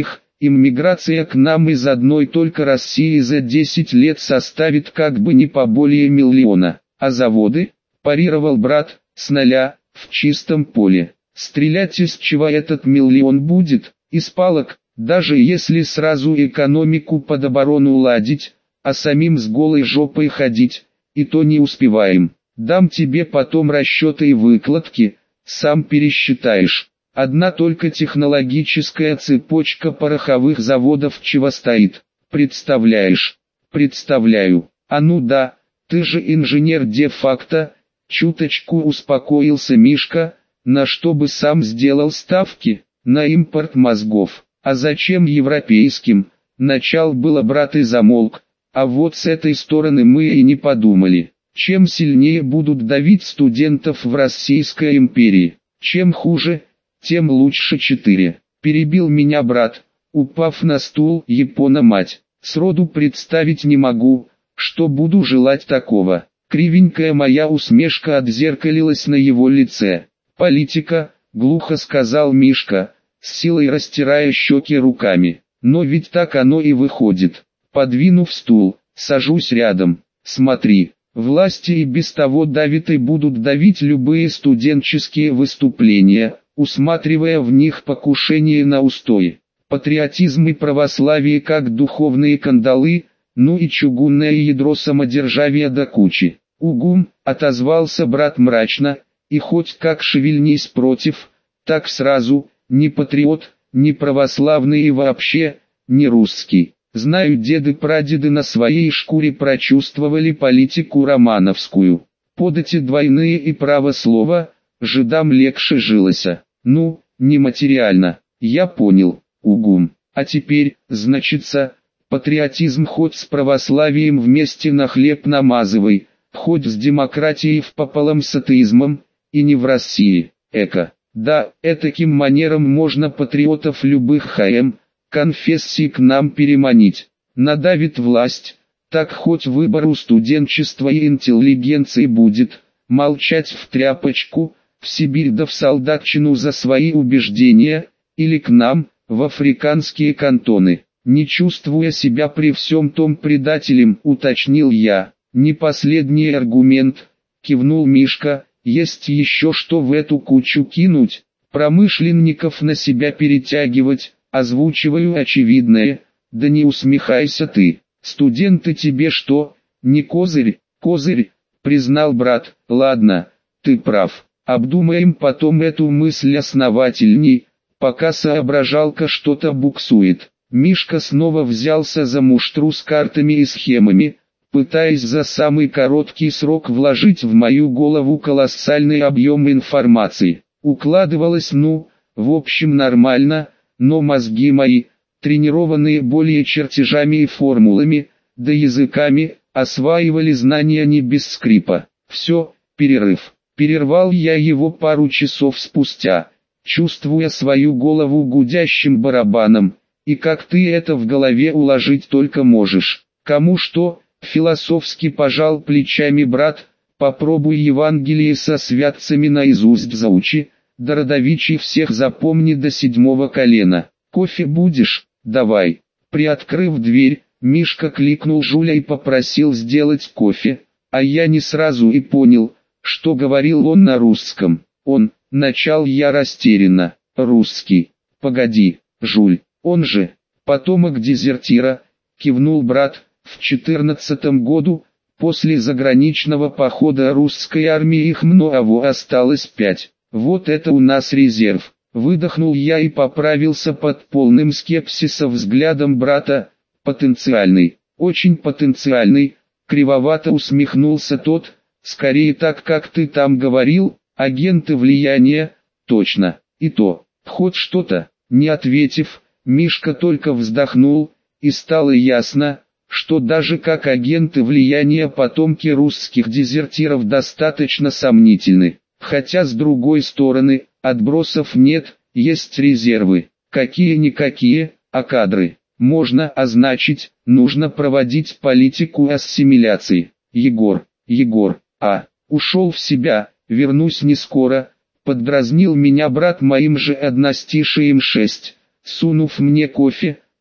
Иммиграция к нам из одной только России за 10 лет составит как бы не поболее миллиона. А заводы? Парировал брат, с нуля, в чистом поле. Стрелять из чего этот миллион будет? Из палок, даже если сразу экономику под оборону ладить, а самим с голой жопой ходить, и то не успеваем. Дам тебе потом расчеты и выкладки, сам пересчитаешь. Одна только технологическая цепочка пороховых заводов чего стоит. Представляешь? Представляю. А ну да, ты же инженер де-факто. Чуточку успокоился Мишка, на что бы сам сделал ставки, на импорт мозгов. А зачем европейским? Начал было брат и замолк, а вот с этой стороны мы и не подумали. Чем сильнее будут давить студентов в Российской империи, чем хуже, тем лучше. 4. Перебил меня брат, упав на стул. Япона-мать, сроду представить не могу, что буду желать такого. Кривенькая моя усмешка отзеркалилась на его лице. «Политика», — глухо сказал Мишка, с силой растирая щеки руками. «Но ведь так оно и выходит». Подвинув стул, сажусь рядом. «Смотри, власти и без того давят и будут давить любые студенческие выступления, усматривая в них покушение на устои. Патриотизм и православие как духовные кандалы, ну и чугунное ядро самодержавия до кучи». «Угум», — отозвался брат мрачно, «и хоть как шевельнись против, так сразу, не патриот, не православный и вообще, не русский». Знаю, деды-прадеды на своей шкуре прочувствовали политику романовскую. Под эти двойные и право слова, жидам легче жилося. Ну, не материально, я понял, угум. А теперь, значится, патриотизм хоть с православием вместе на хлеб намазывай, хоть с демократией впополам с атеизмом, и не в России. Да, этаким манером можно патриотов любых конфессий к нам переманить. Надавит власть, так хоть выбор у студенчества и интеллигенции будет. Молчать в тряпочку, в Сибирь да в солдатчину за свои убеждения, или к нам, в африканские кантоны. Не чувствуя себя при всем том предателем, уточнил я. Не последний аргумент, кивнул Мишка, есть еще что в эту кучу кинуть, промышленников на себя перетягивать. Озвучиваю очевидное, да не усмехайся ты, студенты тебе что, не козырь? Козырь, признал брат, ладно, ты прав, обдумаем потом эту мысль основательней, пока соображалка что-то буксует. Мишка снова взялся за муштру с картами и схемами, пытаясь за самый короткий срок вложить в мою голову колоссальный объем информации. Укладывалось в общем нормально, но мозги мои, тренированные более чертежами и формулами, да языками, осваивали знания не без скрипа. Все, перерыв. Перервал я его пару часов спустя, чувствуя свою голову гудящим барабаном. И как ты это в голове уложить только можешь? Кому что? Философски пожал плечами брат. Попробуй Евангелие со святцами наизусть заучи. Да родовичей всех запомни до 7 колена. Кофе будешь? Давай. Приоткрыв дверь, Мишка кликнул Жуля и попросил сделать кофе, а я не сразу и понял, что говорил он на русском. Начал я растерянно. Русский. Погоди, Жуль, он же потомок дезертира, кивнул брат. В 14-м году, после заграничного похода русской армии их много осталось 5. Вот это у нас резерв. Выдохнул я и поправился под полным скепсиса взглядом брата. Потенциальный, очень потенциальный, кривовато усмехнулся тот. Скорее так, как ты там говорил, агенты влияния, точно, и то, хоть что-то. Не ответив, Мишка только вздохнул, и стало ясно, что даже как агенты влияния потомки русских дезертиров достаточно сомнительны. Хотя с другой стороны, отбросов нет, есть резервы. Какие-никакие, а кадры. Можно, а значит, нужно проводить политику ассимиляции. Егор, ушел в себя, вернусь не скоро, поддразнил меня брат моим же одностишием 6. Сунув мне кофе,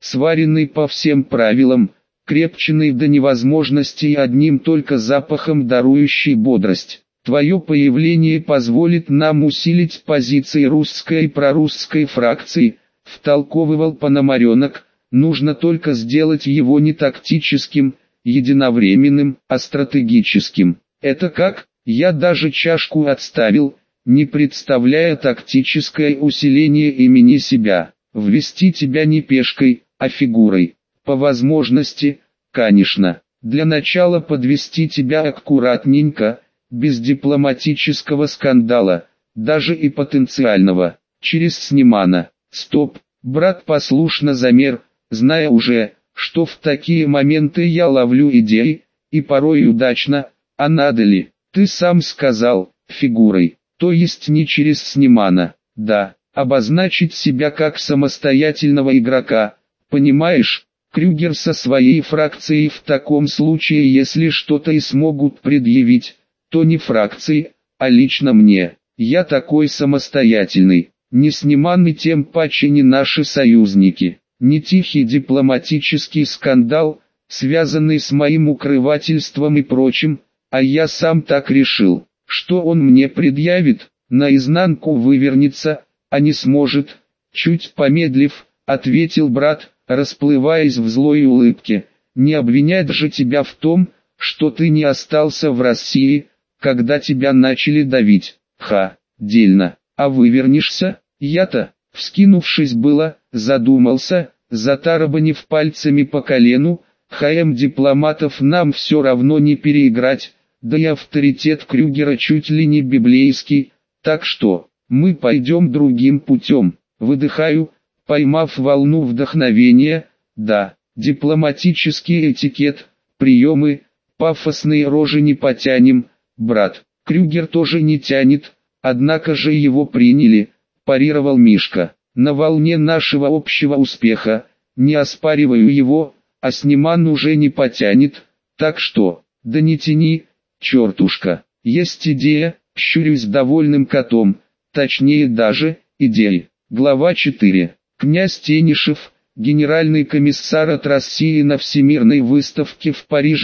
сваренный по всем правилам, крепченный до невозможности и одним только запахом дарующий бодрость. Твое появление позволит нам усилить позиции русской и прорусской фракции, втолковывал Пономаренок, нужно только сделать его не тактическим, единовременным, а стратегическим. Это как? Я даже чашку отставил, не представляя тактическое усиление имени себя. Ввести тебя не пешкой, а фигурой. По возможности, конечно. Для начала подвести тебя аккуратненько, без дипломатического скандала, даже и потенциального, через Снимана. Стоп, брат послушно замер, зная уже, что в такие моменты я ловлю идеи, и порой удачно, а надо ли? Ты сам сказал, фигурой, то есть не через Снимана, да, обозначить себя как самостоятельного игрока, понимаешь? Крюгер со своей фракцией в таком случае, если что-то и смогут предъявить, то не фракции, а лично мне. Я такой самостоятельный, не Сниман и тем паче не наши союзники, не тихий дипломатический скандал, связанный с моим укрывательством и прочим, а я сам так решил. Что он мне предъявит, наизнанку вывернется, а не сможет, чуть помедлив, ответил брат, расплываясь в злой улыбке, не обвинять же тебя в том, что ты не остался в России, когда тебя начали давить. Ха, дельно, а вывернешься? Я-то, вскинувшись было, задумался, затарабанив пальцами по колену, дипломатов нам все равно не переиграть, да и авторитет Крюгера чуть ли не библейский, так что, мы пойдем другим путем, выдыхаю, поймав волну вдохновения, да, дипломатический этикет, приемы, пафосные рожи не потянем, брат, Крюгер тоже не тянет, однако же его приняли, парировал Мишка, на волне нашего общего успеха, не оспариваю его, а Сниман уже не потянет, так что, да не тяни, чертушка, есть идея, щурюсь довольным котом, точнее даже, идеи. Глава 4. Князь Тенишев, генеральный комиссар от России на Всемирной выставке в Париже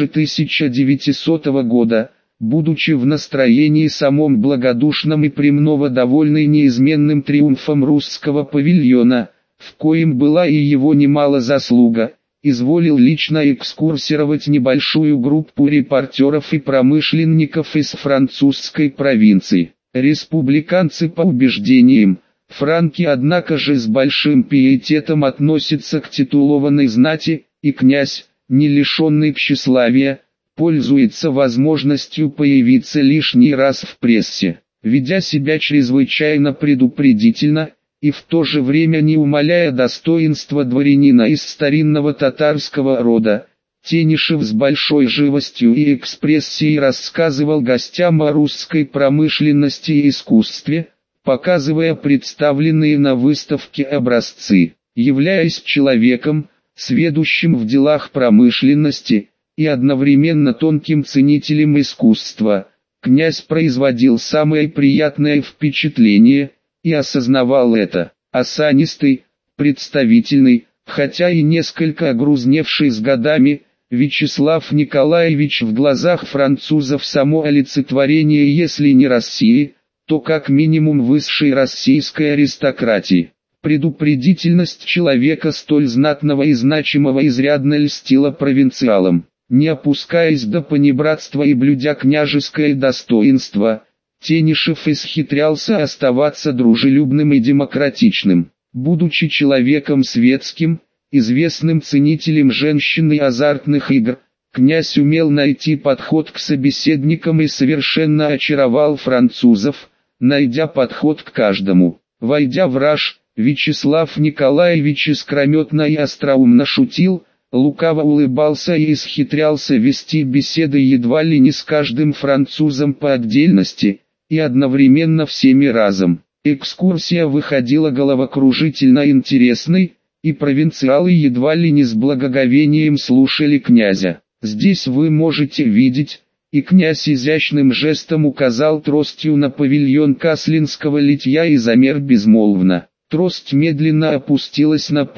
1900 года, будучи в настроении самом благодушном и премного довольный неизменным триумфом русского павильона, в коем была и его немало заслуга, изволил лично экскурсировать небольшую группу репортеров и промышленников из французской провинции. Республиканцы по убеждениям, франки однако же с большим пиететом относятся к титулованной знати, и князь, не лишенный тщеславия, пользуется возможностью появиться лишний раз в прессе, ведя себя чрезвычайно предупредительно, и в то же время не умаляя достоинства дворянина из старинного татарского рода. Тенишев с большой живостью и экспрессией рассказывал гостям о русской промышленности и искусстве, показывая представленные на выставке образцы, являясь человеком, сведущим в делах промышленности, и одновременно тонким ценителем искусства. Князь производил самое приятное впечатление, и осознавал это. Осанистый, представительный, хотя и несколько огрузневший с годами, Вячеслав Николаевич в глазах французов само олицетворение если не России, то как минимум высшей российской аристократии. Предупредительность человека столь знатного и значимого изрядно льстила провинциалам. Не опускаясь до понебратства и блюдя княжеское достоинство, Тенишев исхитрялся оставаться дружелюбным и демократичным. Будучи человеком светским, известным ценителем женщин и азартных игр, князь умел найти подход к собеседникам и совершенно очаровал французов, найдя подход к каждому. Войдя в раж, Вячеслав Николаевич искрометно и остроумно шутил, лукаво улыбался и исхитрялся вести беседы едва ли не с каждым французом по отдельности, и одновременно всеми разом. Экскурсия выходила головокружительно интересной, и провинциалы едва ли не с благоговением слушали князя. Здесь вы можете видеть, и князь изящным жестом указал тростью на павильон Каслинского литья и замер безмолвно. Трость медленно опустилась на пол,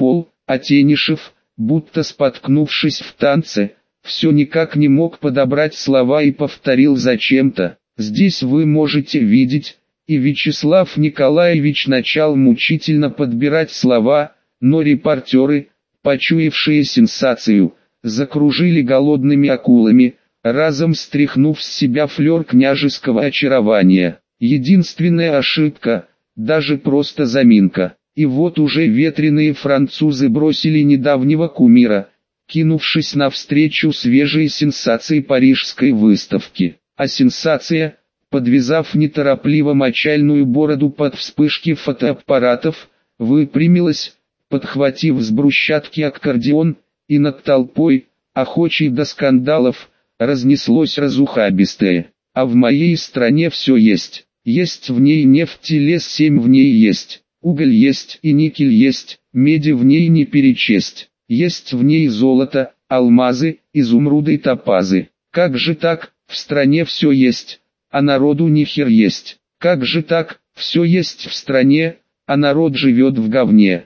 а Тенишев, будто споткнувшись в танце, все никак не мог подобрать слова и повторил зачем-то: «Здесь вы можете видеть», и Вячеслав Николаевич начал мучительно подбирать слова, но репортеры, почуявшие сенсацию, закружили голодными акулами, разом стряхнув с себя флер княжеского очарования. Единственная ошибка, даже просто заминка. И вот уже ветреные французы бросили недавнего кумира, кинувшись навстречу свежей сенсации парижской выставки. А сенсация, подвязав неторопливо мочальную бороду под вспышки фотоаппаратов, выпрямилась, подхватив с брусчатки аккордеон, и над толпой, охочей до скандалов, разнеслось разухабистое: «А в моей стране все есть. Есть в ней нефть и лес 7 в ней есть. Уголь есть и никель есть, меди в ней не перечесть. Есть в ней золото, алмазы, изумруды и топазы. Как же так, в стране все есть, а народу ни хер есть? Как же так, все есть в стране, а народ живет в говне?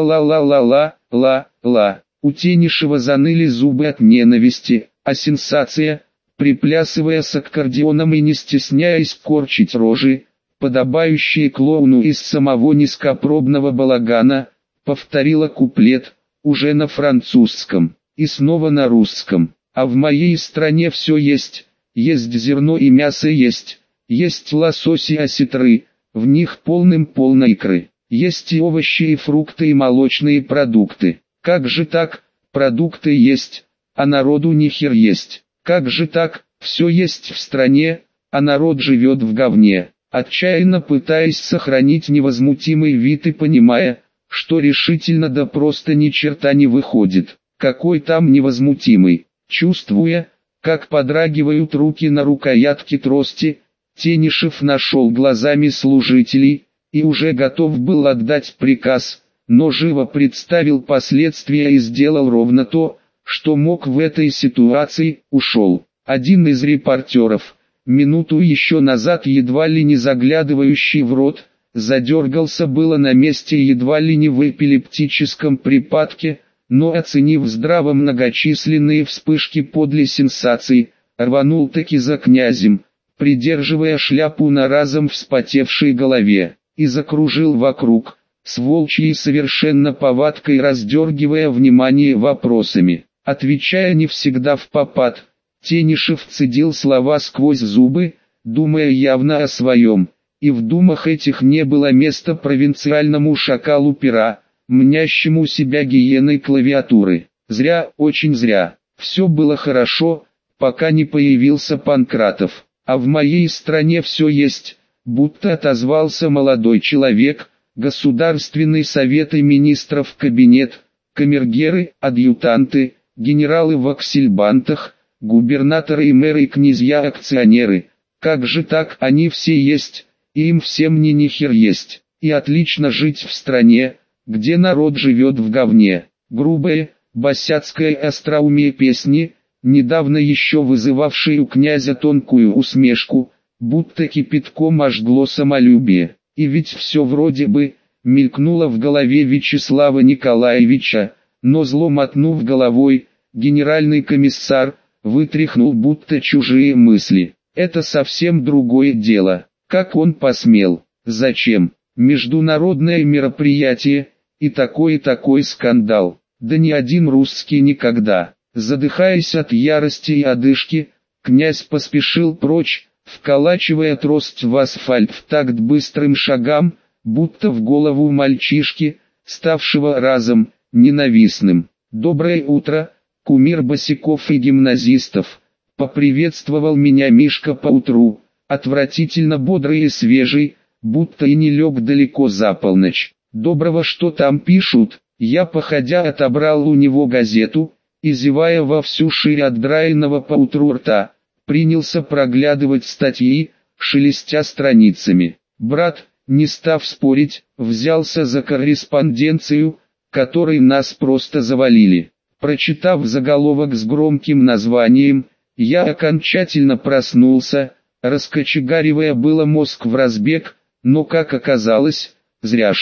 Ла-ла-ла-ла-ла-ла-ла». У Тенишева заныли зубы от ненависти, а сенсация, приплясывая с аккордеоном и не стесняясь корчить рожи, подобающие клоуну из самого низкопробного балагана, повторила куплет, уже на французском, и снова на русском. «А в моей стране все есть, есть зерно и мясо есть лосось и осетры, в них полным-полно икры, есть и овощи и фрукты и молочные продукты. Как же так, продукты есть, а народу ни хер есть? Как же так, все есть в стране, а народ живет в говне?» Отчаянно пытаясь сохранить невозмутимый вид и понимая, что решительно да просто ни черта не выходит. Какой там невозмутимый? Чувствуя, как подрагивают руки на рукоятке трости, Тенишев нашел глазами служителей, и уже готов был отдать приказ, но живо представил последствия и сделал ровно то, что мог в этой ситуации: ушел. Один из репортеров, минуту еще назад едва ли не заглядывающий в рот, задергался было на месте едва ли не в эпилептическом припадке, но оценив здраво многочисленные вспышки подле сенсаций, рванул таки за князем, придерживая шляпу на разом вспотевшей голове, и закружил вокруг, с волчьей совершенно повадкой раздергивая внимание вопросами. Отвечая не всегда впопад, Тенишев цедил слова сквозь зубы, думая явно о своем, и в думах этих не было места провинциальному шакалу пера, мнящему себя гиеной клавиатуры. Зря, очень зря. Все было хорошо, пока не появился Панкратов. «А в моей стране все есть», будто отозвался молодой человек, Государственный совет и министров кабинет, камергеры, адъютанты, генералы в аксельбантах, губернаторы и мэры и князья-акционеры. Как же так, они все есть, и им всем ни хер есть. И отлично жить в стране, где народ живет в говне. Грубое, босяцкое остроумие песни, недавно еще вызывавшее у князя тонкую усмешку, будто кипятком ожгло самолюбие. И ведь все вроде бы мелькнуло в голове Вячеслава Николаевича, но зло мотнув головой, генеральный комиссар вытряхнул будто чужие мысли. Это совсем другое дело. Как он посмел? Зачем? Международное мероприятие, и такой скандал. Да ни один русский никогда. Задыхаясь от ярости и одышки, князь поспешил прочь, вколачивая трость в асфальт в такт быстрым шагам, будто в голову мальчишки, ставшего разом ненавистным. «Доброе утро, кумир босиков и гимназистов», — поприветствовал меня Мишка поутру, отвратительно бодрый и свежий, будто и не лег далеко за полночь. «Доброго, что там пишут?» Я походя отобрал у него газету, и зевая во всю ширь от драенного поутру рта, принялся проглядывать статьи, шелестя страницами. Брат, не став спорить, взялся за корреспонденцию, которой нас просто завалили. Прочитав заголовок с громким названием, я окончательно проснулся, раскочегаривая было мозг в разбег, но как оказалось, зряшно.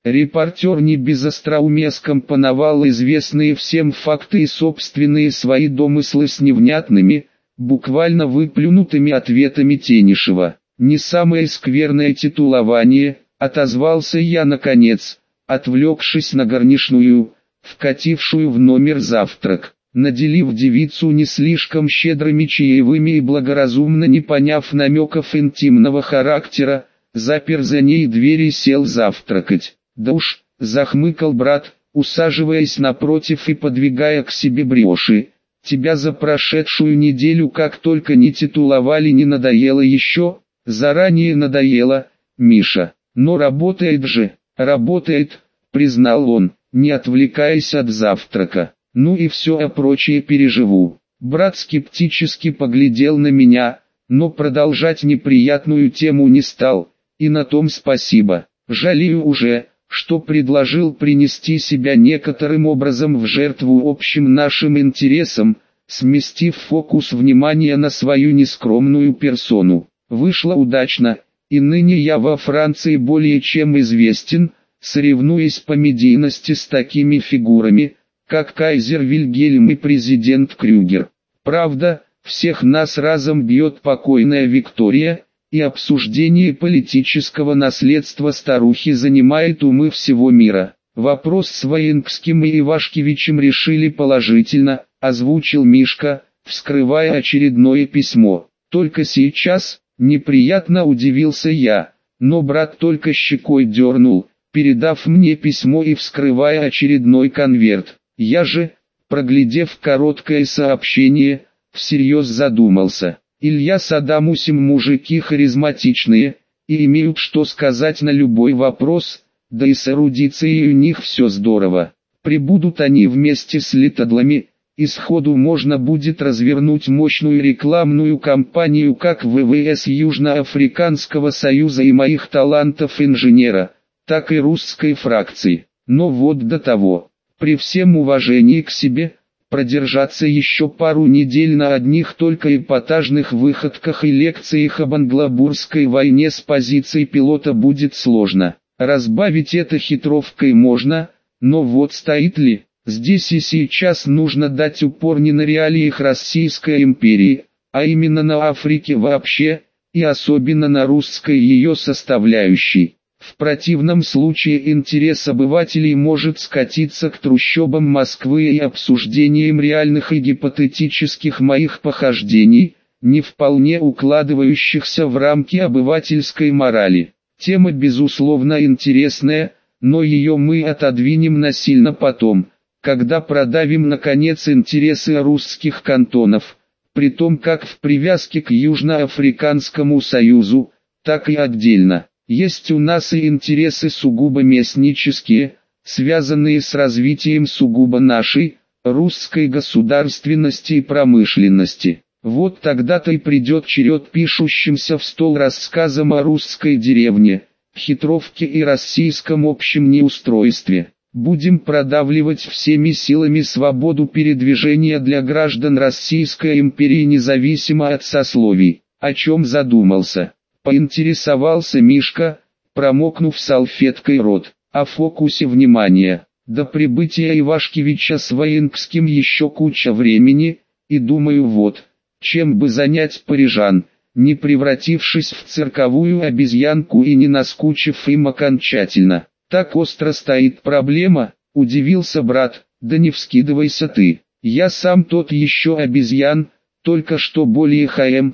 Репортер не без остроумия скомпоновал известные всем факты и собственные свои домыслы с невнятными, буквально выплюнутыми ответами Тенишева. «Не самое скверное титулование», — отозвался я наконец, отвлекшись на горничную, вкатившую в номер завтрак. Наделив девицу не слишком щедрыми чаевыми и благоразумно не поняв намеков интимного характера, запер за ней двери и сел завтракать. «Да уж», — захмыкал брат, усаживаясь напротив и подвигая к себе брioche, «тебя за прошедшую неделю как только не титуловали, не надоело еще?» «Заранее надоело, Миша, но работает же». «Работает», — признал он, не отвлекаясь от завтрака. «Ну и все, а прочее переживу». Брат скептически поглядел на меня, но продолжать неприятную тему не стал, и на том спасибо. Жалею уже, что предложил принести себя некоторым образом в жертву общим нашим интересам, сместив фокус внимания на свою нескромную персону. Вышло удачно, и ныне я во Франции более чем известен, соревнуясь по медийности с такими фигурами, как кайзер Вильгельм и президент Крюгер. Правда, всех нас разом бьет покойная Виктория, и обсуждение политического наследства старухи занимает умы всего мира. Вопрос с Воинским и Ивашкевичем решили положительно, озвучил Мишка, вскрывая очередное письмо. Только сейчас, неприятно удивился я, но брат только щекой дернул, передав мне письмо и вскрывая очередной конверт. Я же, проглядев короткое сообщение, всерьез задумался. Илья с Адамусем мужики харизматичные, и имеют что сказать на любой вопрос, да и с эрудицией у них все здорово. Прибудут они вместе с литодлами, и сходу можно будет развернуть мощную рекламную кампанию как ВВС Южноафриканского союза и моих талантов инженера, так и русской фракции. Но вот до того, при всем уважении к себе, продержаться еще пару недель на одних только эпатажных выходках и лекциях об англобурской войне с позиции пилота будет сложно. Разбавить это хитровкой можно, но вот стоит ли? Здесь и сейчас нужно дать упор не на реалиях Российской империи, а именно на Африке вообще, и особенно на русской ее составляющей. В противном случае интерес обывателей может скатиться к трущобам Москвы и обсуждениям реальных и гипотетических моих похождений, не вполне укладывающихся в рамки обывательской морали. Тема безусловно интересная, но ее мы отодвинем насильно потом, когда продавим наконец интересы русских кантонов, при том как в привязке к Южноафриканскому союзу, так и отдельно. Есть у нас и интересы сугубо местнические, связанные с развитием сугубо нашей, русской государственности и промышленности. Вот тогда-то и придет черед пишущимся в стол рассказам о русской деревне, хитровке и российском общем неустройстве. Будем продавливать всеми силами свободу передвижения для граждан Российской империи независимо от сословий. О чем задумался? Поинтересовался Мишка, промокнув салфеткой рот. О фокусе внимания. До прибытия Ивашкевича с Воинским еще куча времени, и думаю вот, чем бы занять парижан, не превратившись в цирковую обезьянку и не наскучив им окончательно. Так остро стоит проблема, удивился брат, да не вскидывайся ты. Я сам тот еще обезьян, только что более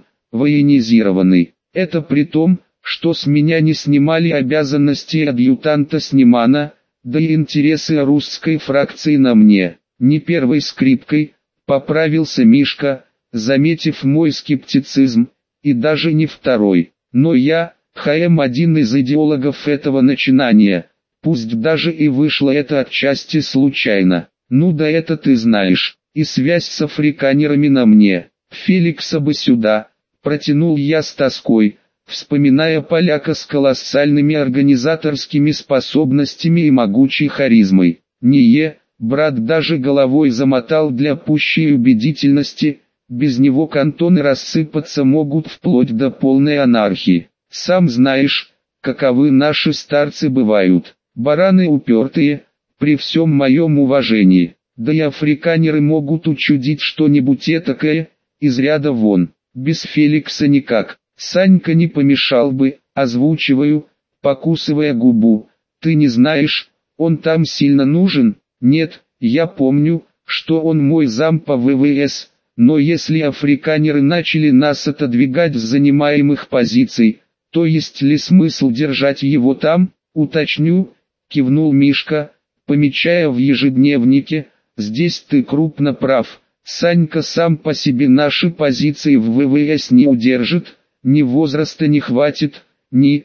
военизированный. Это при том, что с меня не снимали обязанности адъютанта Снимана, да и интересы русской фракции на мне. Не первой скрипкой, поправился Мишка, заметив мой скептицизм, и даже не второй. Но я, один из идеологов этого начинания, пусть даже и вышло это отчасти случайно. Ну да это ты знаешь, и связь с африканерами на мне. Феликса бы сюда, протянул я с тоской, вспоминая поляка с организаторскими способностями и могучей харизмой. Брат даже головой замотал для пущей убедительности, без него кантоны рассыпаться могут вплоть до полной анархии. Сам знаешь, каковы наши старцы бывают. бараны упертые, при всем моем уважении. Да и африканеры могут учудить что-нибудь этакое, из ряда вон. Без Феликса никак. Санька не помешал бы, озвучиваю, покусывая губу. Ты не знаешь, он там сильно нужен? Нет, я помню, что он мой зам по ВВС, но если африканеры начали нас отодвигать с занимаемых позиций, то есть ли смысл держать его там? Уточню, кивнул Мишка, помечая в ежедневнике, здесь ты крупно прав. Санька сам по себе наши позиции в ВВС не удержит, ни возраста не хватит, ни,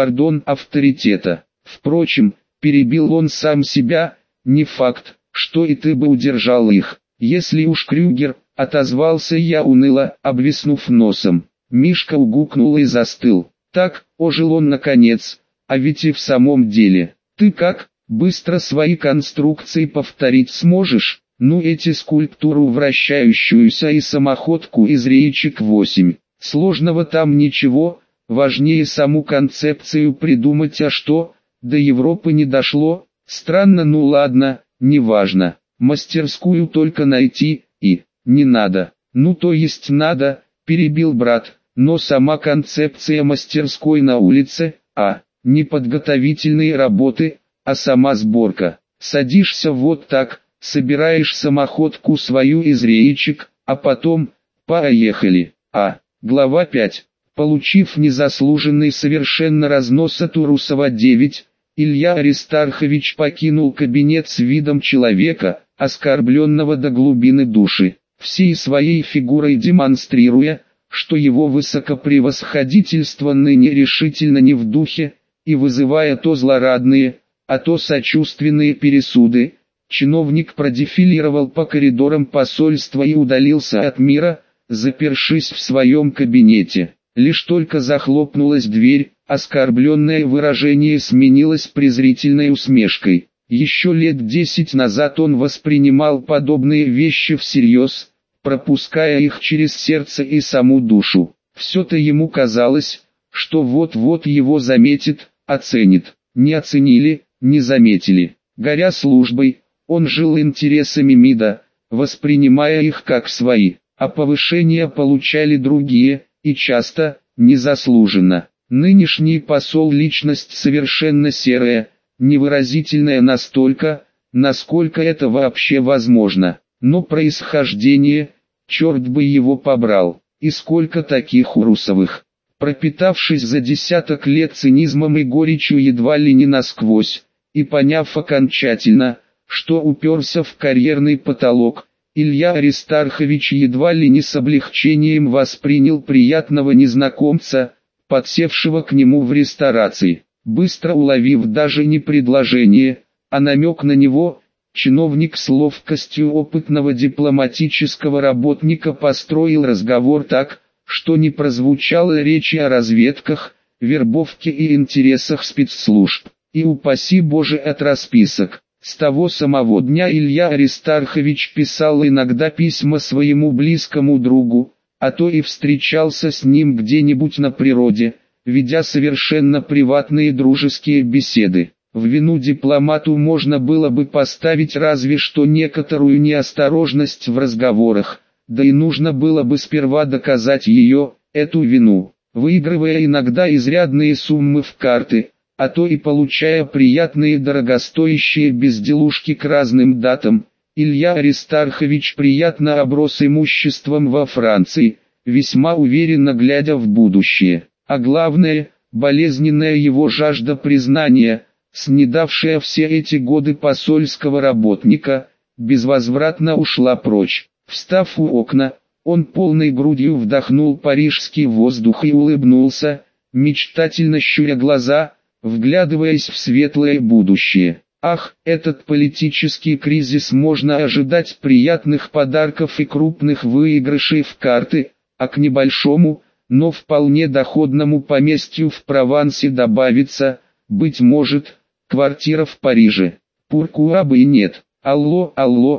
авторитета. Впрочем, перебил он сам себя, не факт, что и ты бы удержал их. Если уж Крюгер, отозвался я уныло, обвиснув носом. Мишка угукнул и застыл. Так, ожил он наконец, а ведь и в самом деле. Ты как, быстро свои конструкции повторить сможешь? Ну эти скульптуру вращающуюся и самоходку из реечек 8. Сложного там ничего, важнее саму концепцию придумать, а что, до Европы не дошло, странно, ну ладно, неважно, мастерскую только найти, и, не надо, ну то есть надо, перебил брат, но сама концепция мастерской на улице, не подготовительные работы, а сама сборка. Садишься вот так, собираешь самоходку свою из реечек, а потом, поехали. Глава 5. Получив незаслуженный совершенно разнос от Урусова-9, Илья Аристархович покинул кабинет с видом человека, оскорбленного до глубины души, всей своей фигурой демонстрируя, что его высокопревосходительство ныне решительно не в духе, и вызывая то злорадные, а то сочувственные пересуды, чиновник продефилировал по коридорам посольства и удалился от мира, запершись в своем кабинете. Лишь только захлопнулась дверь, оскорбленное выражение сменилось презрительной усмешкой. Еще лет 10 назад он воспринимал подобные вещи всерьез, пропуская их через сердце и саму душу. Все-то ему казалось, что вот-вот его заметит, оценит. Не оценили, не заметили. Горя службой, он жил интересами МИДа, воспринимая их как свои, а повышения получали другие, и часто, незаслуженно. Нынешний посол личность совершенно серая, невыразительная настолько, насколько это вообще возможно. Но происхождение, черт бы его побрал, и сколько таких урусовых. Пропитавшись за десяток лет цинизмом и горечью едва ли не насквозь, и поняв окончательно, что уперся в карьерный потолок, Илья Аристархович едва ли не с облегчением воспринял приятного незнакомца, подсевшего к нему в ресторации. Быстро уловив даже не предложение, а намек на него, чиновник с ловкостью опытного дипломатического работника построил разговор так, что не прозвучало речи о разведках, вербовке и интересах спецслужб. И упаси Боже от расписок. С того самого дня Илья Аристархович писал иногда письма своему близкому другу, а то и встречался с ним где-нибудь на природе, ведя совершенно приватные дружеские беседы. В вину дипломату можно было бы поставить разве что некоторую неосторожность в разговорах, да и нужно было бы сперва доказать ее, эту вину, выигрывая иногда изрядные суммы в карты, а то и получая приятные дорогостоящие безделушки к разным датам. Илья Аристархович приятно оброс имуществом во Франции, весьма уверенно глядя в будущее. А главное, болезненная его жажда признания, снедавшая все эти годы посольского работника, безвозвратно ушла прочь. Встав у окна, он полной грудью вдохнул парижский воздух и улыбнулся, мечтательно щуря глаза, вглядываясь в светлое будущее. Ах, этот политический кризис, можно ожидать приятных подарков и крупных выигрышей в карты, а к небольшому, но вполне доходному поместью в Провансе добавится, быть может, квартира в Париже. Пуркуа бы и нет. Алло,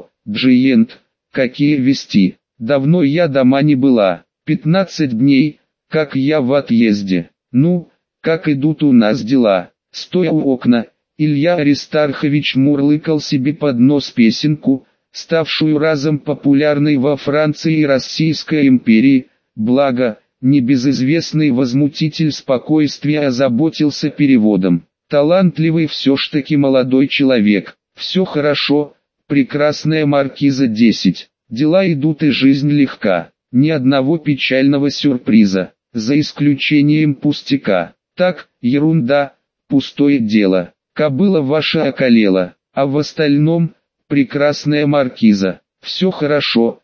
Джиент, какие вести? Давно я дома не была. 15 дней, как я в отъезде. Ну, как идут у нас дела? Стоя у окна, Илья Аристархович мурлыкал себе под нос песенку, ставшую разом популярной во Франции и Российской империи, благо, небезызвестный возмутитель спокойствия озаботился переводом. Талантливый все ж таки молодой человек, все хорошо, прекрасная маркиза 10, дела идут и жизнь легка, ни одного печального сюрприза, за исключением пустяка. Так, ерунда, пустое дело, кобыла ваша околела, а в остальном, прекрасная маркиза, все хорошо,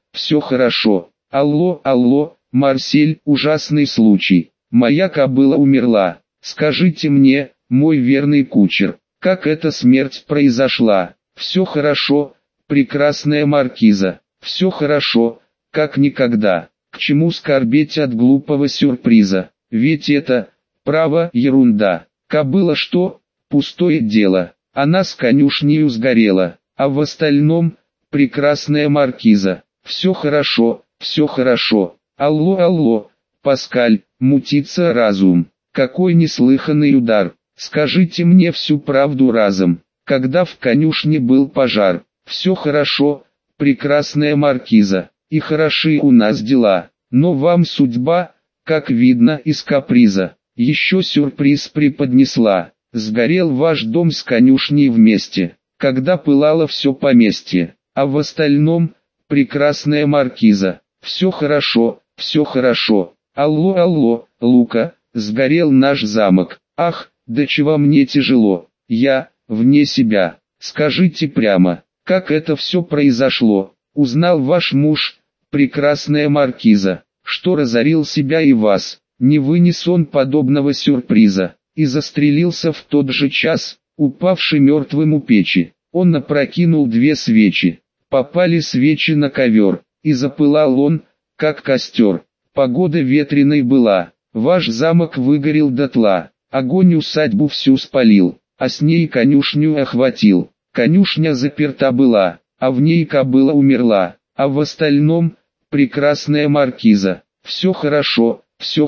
алло, алло, Марсель, ужасный случай, моя кобыла умерла, скажите мне, мой верный кучер, как эта смерть произошла? Все хорошо, прекрасная маркиза, все хорошо, как никогда. К чему скорбеть от глупого сюрприза? Ведь это, право, ерунда. Кобыла что? Пустое дело. Она с конюшнею сгорела, а в остальном, прекрасная маркиза. Все хорошо, Алло, алло, Паскаль, мутится разум. Какой неслыханный удар. Скажите мне всю правду разом. Когда в конюшне был пожар, все хорошо, прекрасная маркиза, и хороши у нас дела, но вам судьба, как видно из каприза, еще сюрприз преподнесла. Сгорел ваш дом с конюшней вместе, когда пылало все поместье, а в остальном, прекрасная маркиза, все хорошо, алло, алло, Лука, сгорел наш замок, ах, да чего мне тяжело, я, вне себя, скажите прямо, как это все произошло, узнал ваш муж, прекрасная маркиза, что разорил себя и вас, не вынес он подобного сюрприза, и застрелился в тот же час, упавший мертвым у печи, он опрокинул 2 свечи, попали свечи на ковер, и запылал он, как костер, погода ветреной была, ваш замок выгорел дотла. Огонь усадьбу всю спалил, а с ней конюшню охватил. Конюшня заперта была, а в ней кобыла умерла, а в остальном, прекрасная маркиза. Все хорошо,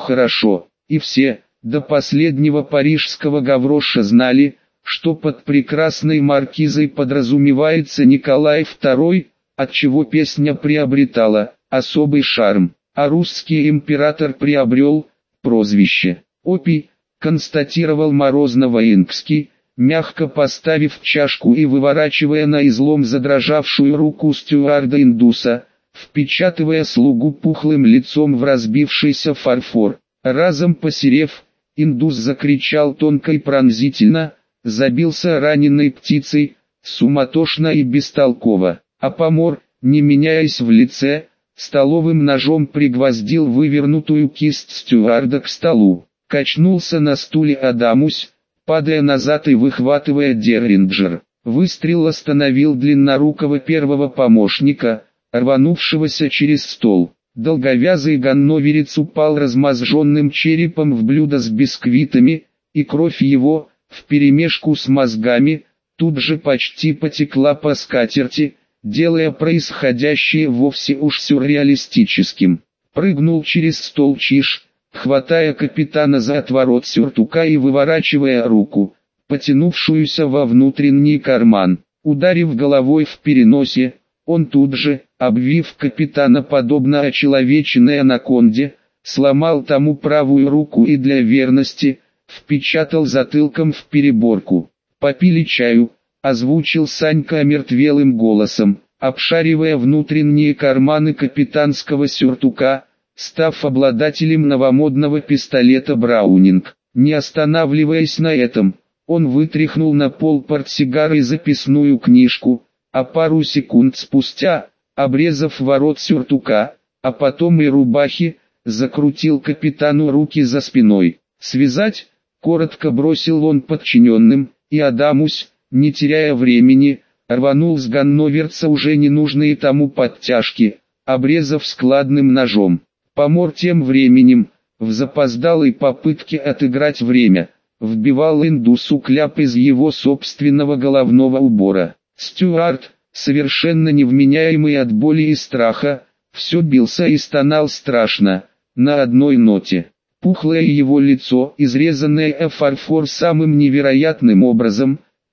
и все, до последнего парижского гавроша знали, что под прекрасной маркизой подразумевается Николай II, отчего песня приобретала особый шарм, а русский император приобрел прозвище «Опий», констатировал Морозно-Воинский, мягко поставив чашку и выворачивая на излом задрожавшую руку стюарда-индуса, впечатывая слугу пухлым лицом в разбившийся фарфор. Разом посерев, индус закричал тонко и пронзительно, забился раненой птицей, суматошно и бестолково, а помор, не меняясь в лице, столовым ножом пригвоздил вывернутую кисть стюарда к столу. Качнулся на стуле Адамус, падая назад и выхватывая Дерринджер. Выстрел остановил длиннорукого первого помощника, рванувшегося через стол. Долговязый ганноверец упал размозженным черепом в блюдо с бисквитами, и кровь его, вперемешку с мозгами, тут же почти потекла по скатерти, делая происходящее вовсе уж сюрреалистическим. Прыгнул через стол Чиж, хватая капитана за отворот сюртука и выворачивая руку, потянувшуюся во внутренний карман. Ударив головой в переносе, он тут же, обвив капитана подобно очеловеченной анаконде, сломал тому правую руку и для верности, впечатал затылком в переборку. «Попили чаю», — озвучил Санька омертвелым голосом, обшаривая внутренние карманы капитанского сюртука, став обладателем новомодного пистолета Браунинг. Не останавливаясь на этом, он вытряхнул на пол портсигар и записную книжку, а пару секунд спустя, обрезав ворот сюртука, а потом и рубахи, закрутил капитану руки за спиной. «Связать?» — коротко бросил он подчиненным, и Адамус, не теряя времени, рванул с ганноверца уже ненужные тому подтяжки, обрезав складным ножом. Помор тем временем, в запоздалой попытке отыграть время, вбивал индусу кляп из его собственного головного убора. Стюарт, совершенно невменяемый от боли и страха, все бился и стонал страшно, на одной ноте. Пухлое его лицо, изрезанное в фарфор самым невероятным образом,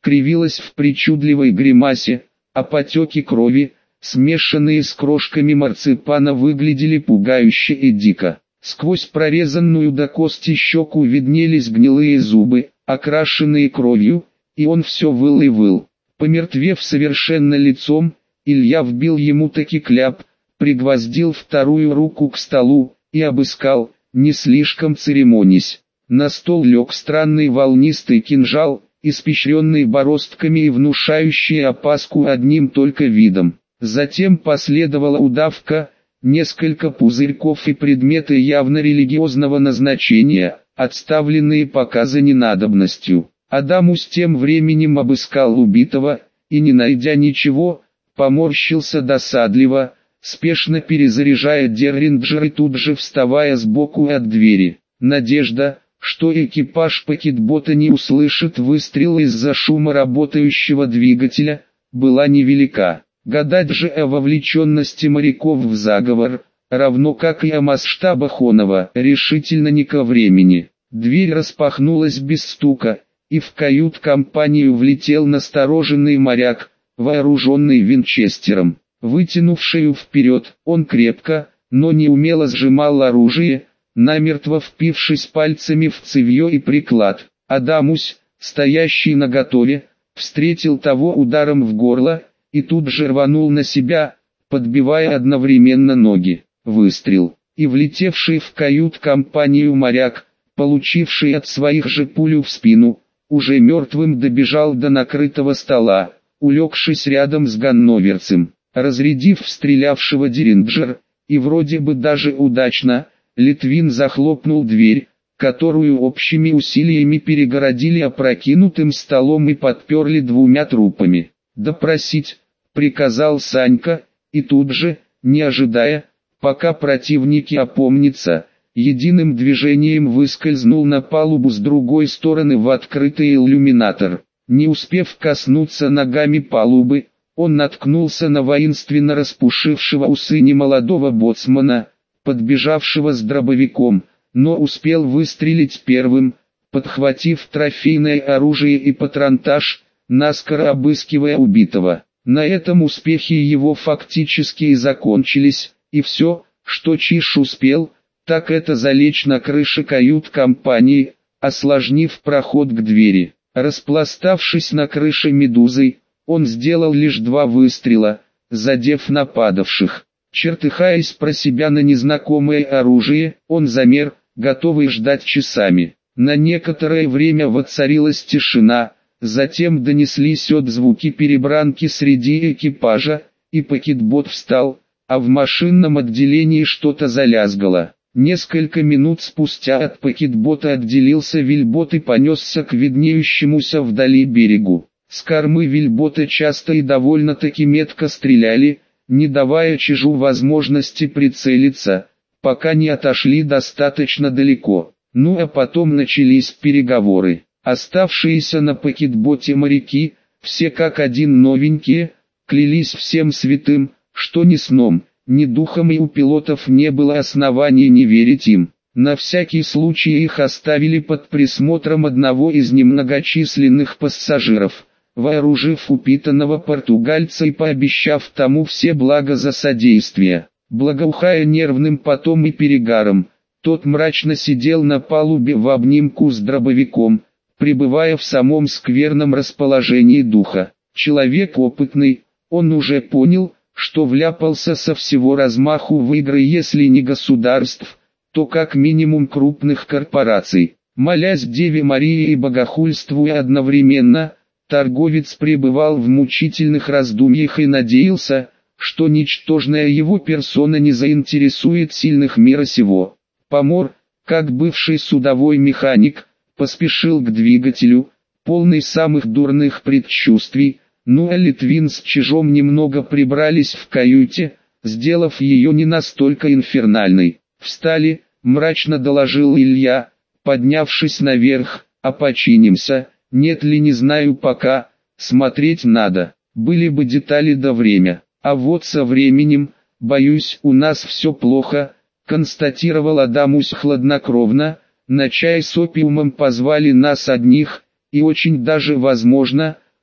кривилась в причудливой гримасе, а потеки крови, смешанные с крошками марципана, выглядели пугающе и дико. Сквозь прорезанную до кости щеку виднелись гнилые зубы, окрашенные кровью, и он все выл и выл. Помертвев совершенно лицом, Илья вбил ему таки кляп, пригвоздил вторую руку к столу и обыскал, не слишком церемонясь. На стол лег странный волнистый кинжал, испещренный бороздками и внушающий опаску одним только видом. Затем последовала удавка, несколько пузырьков и предметы явно религиозного назначения, отставленные пока за ненадобностью. Адамус тем временем обыскал убитого, и не найдя ничего, поморщился досадливо, спешно перезаряжая Дерринджер и тут же вставая сбоку от двери. Надежда, что экипаж пакетбота не услышит выстрел из-за шума работающего двигателя, была невелика. Гадать же о вовлеченности моряков в заговор, равно как и о масштабах оного, решительно не ко времени. Дверь распахнулась без стука, и в кают-компанию влетел настороженный моряк, вооруженный винчестером. Вытянувшую вперед, он крепко, но неумело сжимал оружие, намертво впившись пальцами в цевьё и приклад. Адамус, стоящий наготове, встретил того ударом в горло, и тут же рванул на себя, подбивая одновременно ноги. Выстрел, и влетевший в кают-компанию моряк, получивший от своих же пулю в спину, уже мертвым добежал до накрытого стола, улегшись рядом с ганноверцем. Разрядив стрелявшего Дерринджер, и вроде бы даже удачно, Литвин захлопнул дверь, которую общими усилиями перегородили опрокинутым столом и подперли двумя трупами. «Допросить», — приказал Санька, и тут же, не ожидая, пока противники опомнятся, единым движением выскользнул на палубу с другой стороны в открытый иллюминатор. Не успев коснуться ногами палубы, он наткнулся на воинственно распушившего усы немолодого боцмана, подбежавшего с дробовиком, но успел выстрелить первым, подхватив трофейное оружие и патронтаж, наскоро обыскивая убитого. На этом успехи его фактически и закончились, и все, что Чиш успел, так это залечь на крыше кают-компании, осложнив проход к двери. Распластавшись на крыше медузой, он сделал лишь 2 выстрела, задев нападавших. Чертыхаясь про себя на незнакомое оружие, он замер, готовый ждать часами. На некоторое время воцарилась тишина, затем донеслись отзвуки перебранки среди экипажа, и пакетбот встал, а в машинном отделении что-то залязгало. Несколько минут спустя от пакетбота отделился вельбот и понесся к виднеющемуся вдали берегу. С кормы вельбота часто и довольно-таки метко стреляли, не давая Чижу возможности прицелиться, пока не отошли достаточно далеко. Ну а потом начались переговоры. Оставшиеся на пакетботе моряки, все как один новенькие, клялись всем святым, что ни сном, ни духом и у пилотов не было оснований не верить им. На всякий случай их оставили под присмотром одного из немногочисленных пассажиров, вооружив упитанного португальца и пообещав тому все блага за содействие. Благоухая нервным потом и перегаром, тот мрачно сидел на палубе в обнимку с дробовиком, пребывая в самом скверном расположении духа. Человек опытный, он уже понял, что вляпался со всего размаху в игры если не государств, то как минимум крупных корпораций. Молясь Деве Марии и богохульствуя одновременно, торговец пребывал в мучительных раздумьях и надеялся, что ничтожная его персона не заинтересует сильных мира сего. Помор, как бывший судовой механик, поспешил к двигателю, полный самых дурных предчувствий, ну а Литвин с Чижом немного прибрались в каюте, сделав ее не настолько инфернальной. «Встали», — мрачно доложил Илья, поднявшись наверх, — «а починимся, нет ли не знаю пока, смотреть надо, были бы детали да время, а вот со временем, боюсь, у нас все плохо», — констатировал Адамус хладнокровно. «На чай с опиумом позвали нас одних, и очень даже возможно,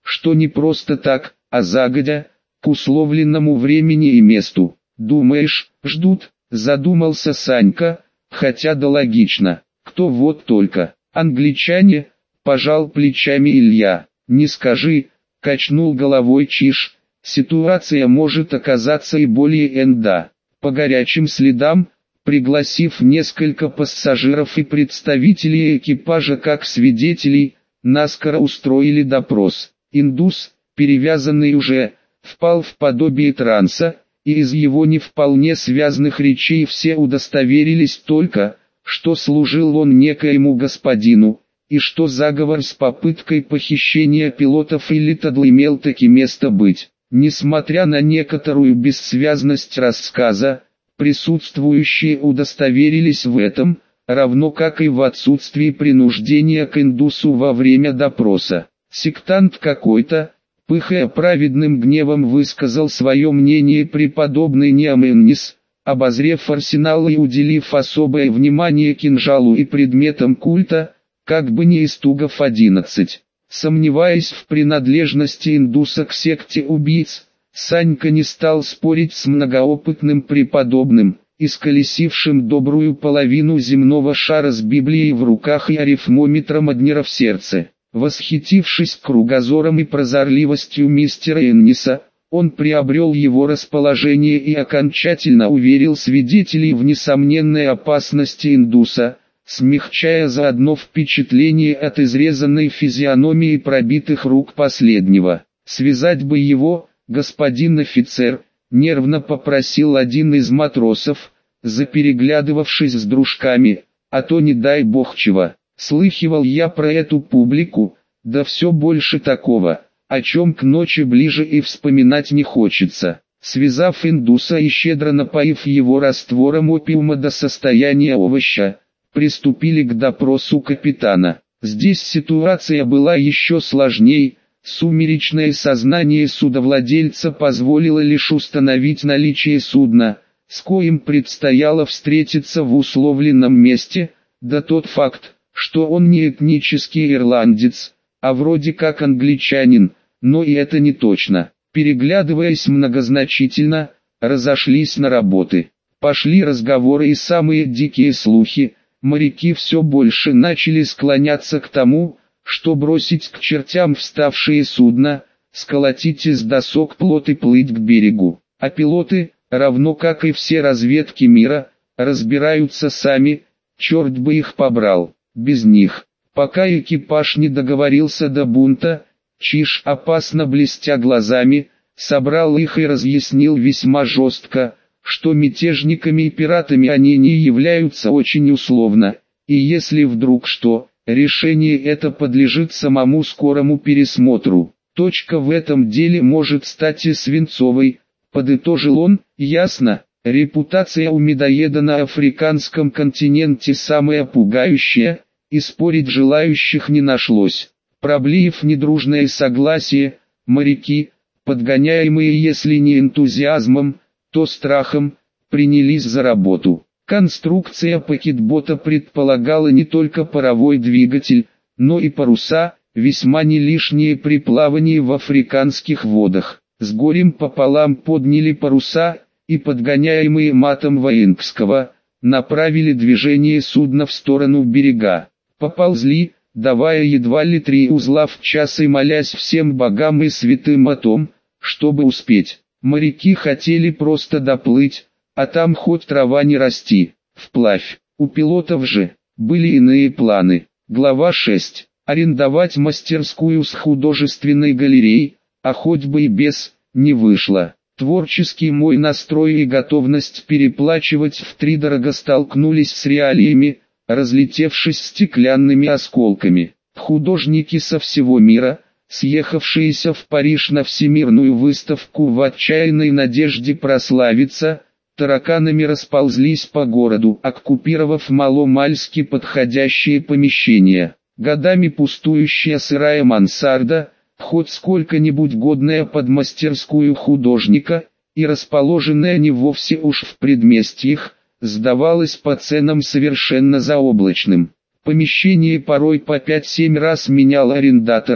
что не просто так, а загодя, к условленному времени и месту. «Думаешь, ждут?» – задумался Санька, хотя да логично. «Кто вот только, англичане?» – пожал плечами Илья. «Не скажи», – качнул головой Чиж, – «ситуация может оказаться и более энда». По горячим следам, пригласив несколько пассажиров и представителей экипажа как свидетелей, наскоро устроили допрос. Индус, перевязанный уже, впал в подобие транса, и из его не вполне связанных речей все удостоверились только, что служил он некоему господину, и что заговор с попыткой похищения пилотов Элитадл имел таки место быть. Несмотря на некоторую бессвязность рассказа, присутствующие удостоверились в этом, равно как и в отсутствии принуждения к индусу во время допроса. Сектант какой-то, пыхая праведным гневом, высказал свое мнение преподобный Неоменнис, обозрев арсенал и уделив особое внимание кинжалу и предметам культа, как бы не из Тугов 11. Сомневаясь в принадлежности индуса к секте убийц, Санька не стал спорить с многоопытным преподобным, исколесившим добрую половину земного шара с Библией в руках и арифмометром Аднера в сердце. Восхитившись кругозором и прозорливостью мистера Энниса, он приобрел его расположение и окончательно уверил свидетелей в несомненной опасности индуса, смягчая заодно впечатление от изрезанной физиономии и пробитых рук последнего. «Связать бы его, господин офицер», — нервно попросил один из матросов, запереглядывавшись с дружками, «а то не дай бог чего. Слыхивал я про эту публику, да все больше такого, о чем к ночи ближе и вспоминать не хочется». Связав индуса и щедро напоив его раствором опиума до состояния овоща, приступили к допросу капитана. Здесь ситуация была еще сложней. Сумеречное сознание судовладельца позволило лишь установить наличие судна, с коим предстояло встретиться в условленном месте, да тот факт, что он не этнический ирландец, а вроде как англичанин, но и это не точно. Переглядываясь многозначительно, разошлись на работы. Пошли разговоры и самые дикие слухи. Моряки все больше начали склоняться к тому, что бросить к чертям вставшие судна, сколотить из досок плот и плыть к берегу. А пилоты, равно как и все разведки мира, разбираются сами, черт бы их побрал. Без них, пока экипаж не договорился до бунта, Чиж, опасно блестя глазами, собрал их и разъяснил весьма жестко, что мятежниками и пиратами они не являются очень условно, и если вдруг что, решение это подлежит самому скорому пересмотру. Точка в этом деле может стать и свинцовой, подытожил он. Ясно, репутация у медоеда на африканском континенте самая пугающая, и спорить желающих не нашлось. Проблеяв недружное согласие, моряки, подгоняемые если не энтузиазмом, то страхом, принялись за работу. Конструкция пакетбота предполагала не только паровой двигатель, но и паруса, весьма не лишние при плавании в африканских водах. С горем пополам подняли паруса, и подгоняемые матом Воинского, направили движение судна в сторону берега. Поползли, давая едва ли 3 узла в час и молясь всем богам и святым о том, чтобы успеть. Моряки хотели просто доплыть, а там хоть трава не расти, вплавь. У пилотов же были иные планы. Глава 6. Арендовать мастерскую с художественной галереей, а хоть бы и без, не вышло. Творческий мой настрой и готовность переплачивать втридорого столкнулись с реалиями, разлетевшись стеклянными осколками. Художники со всего мира, съехавшиеся в Париж на всемирную выставку в отчаянной надежде прославиться, тараканами расползлись по городу, оккупировав маломальски подходящие помещения. Годами пустующая сырая мансарда, хоть сколько-нибудь годная под мастерскую художника, и расположенная не вовсе уж в предместьях, сдавалась по ценам совершенно заоблачным. Помещение порой по 5-7 раз меняло арендатора,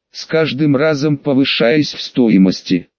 с каждым разом повышаясь в стоимости.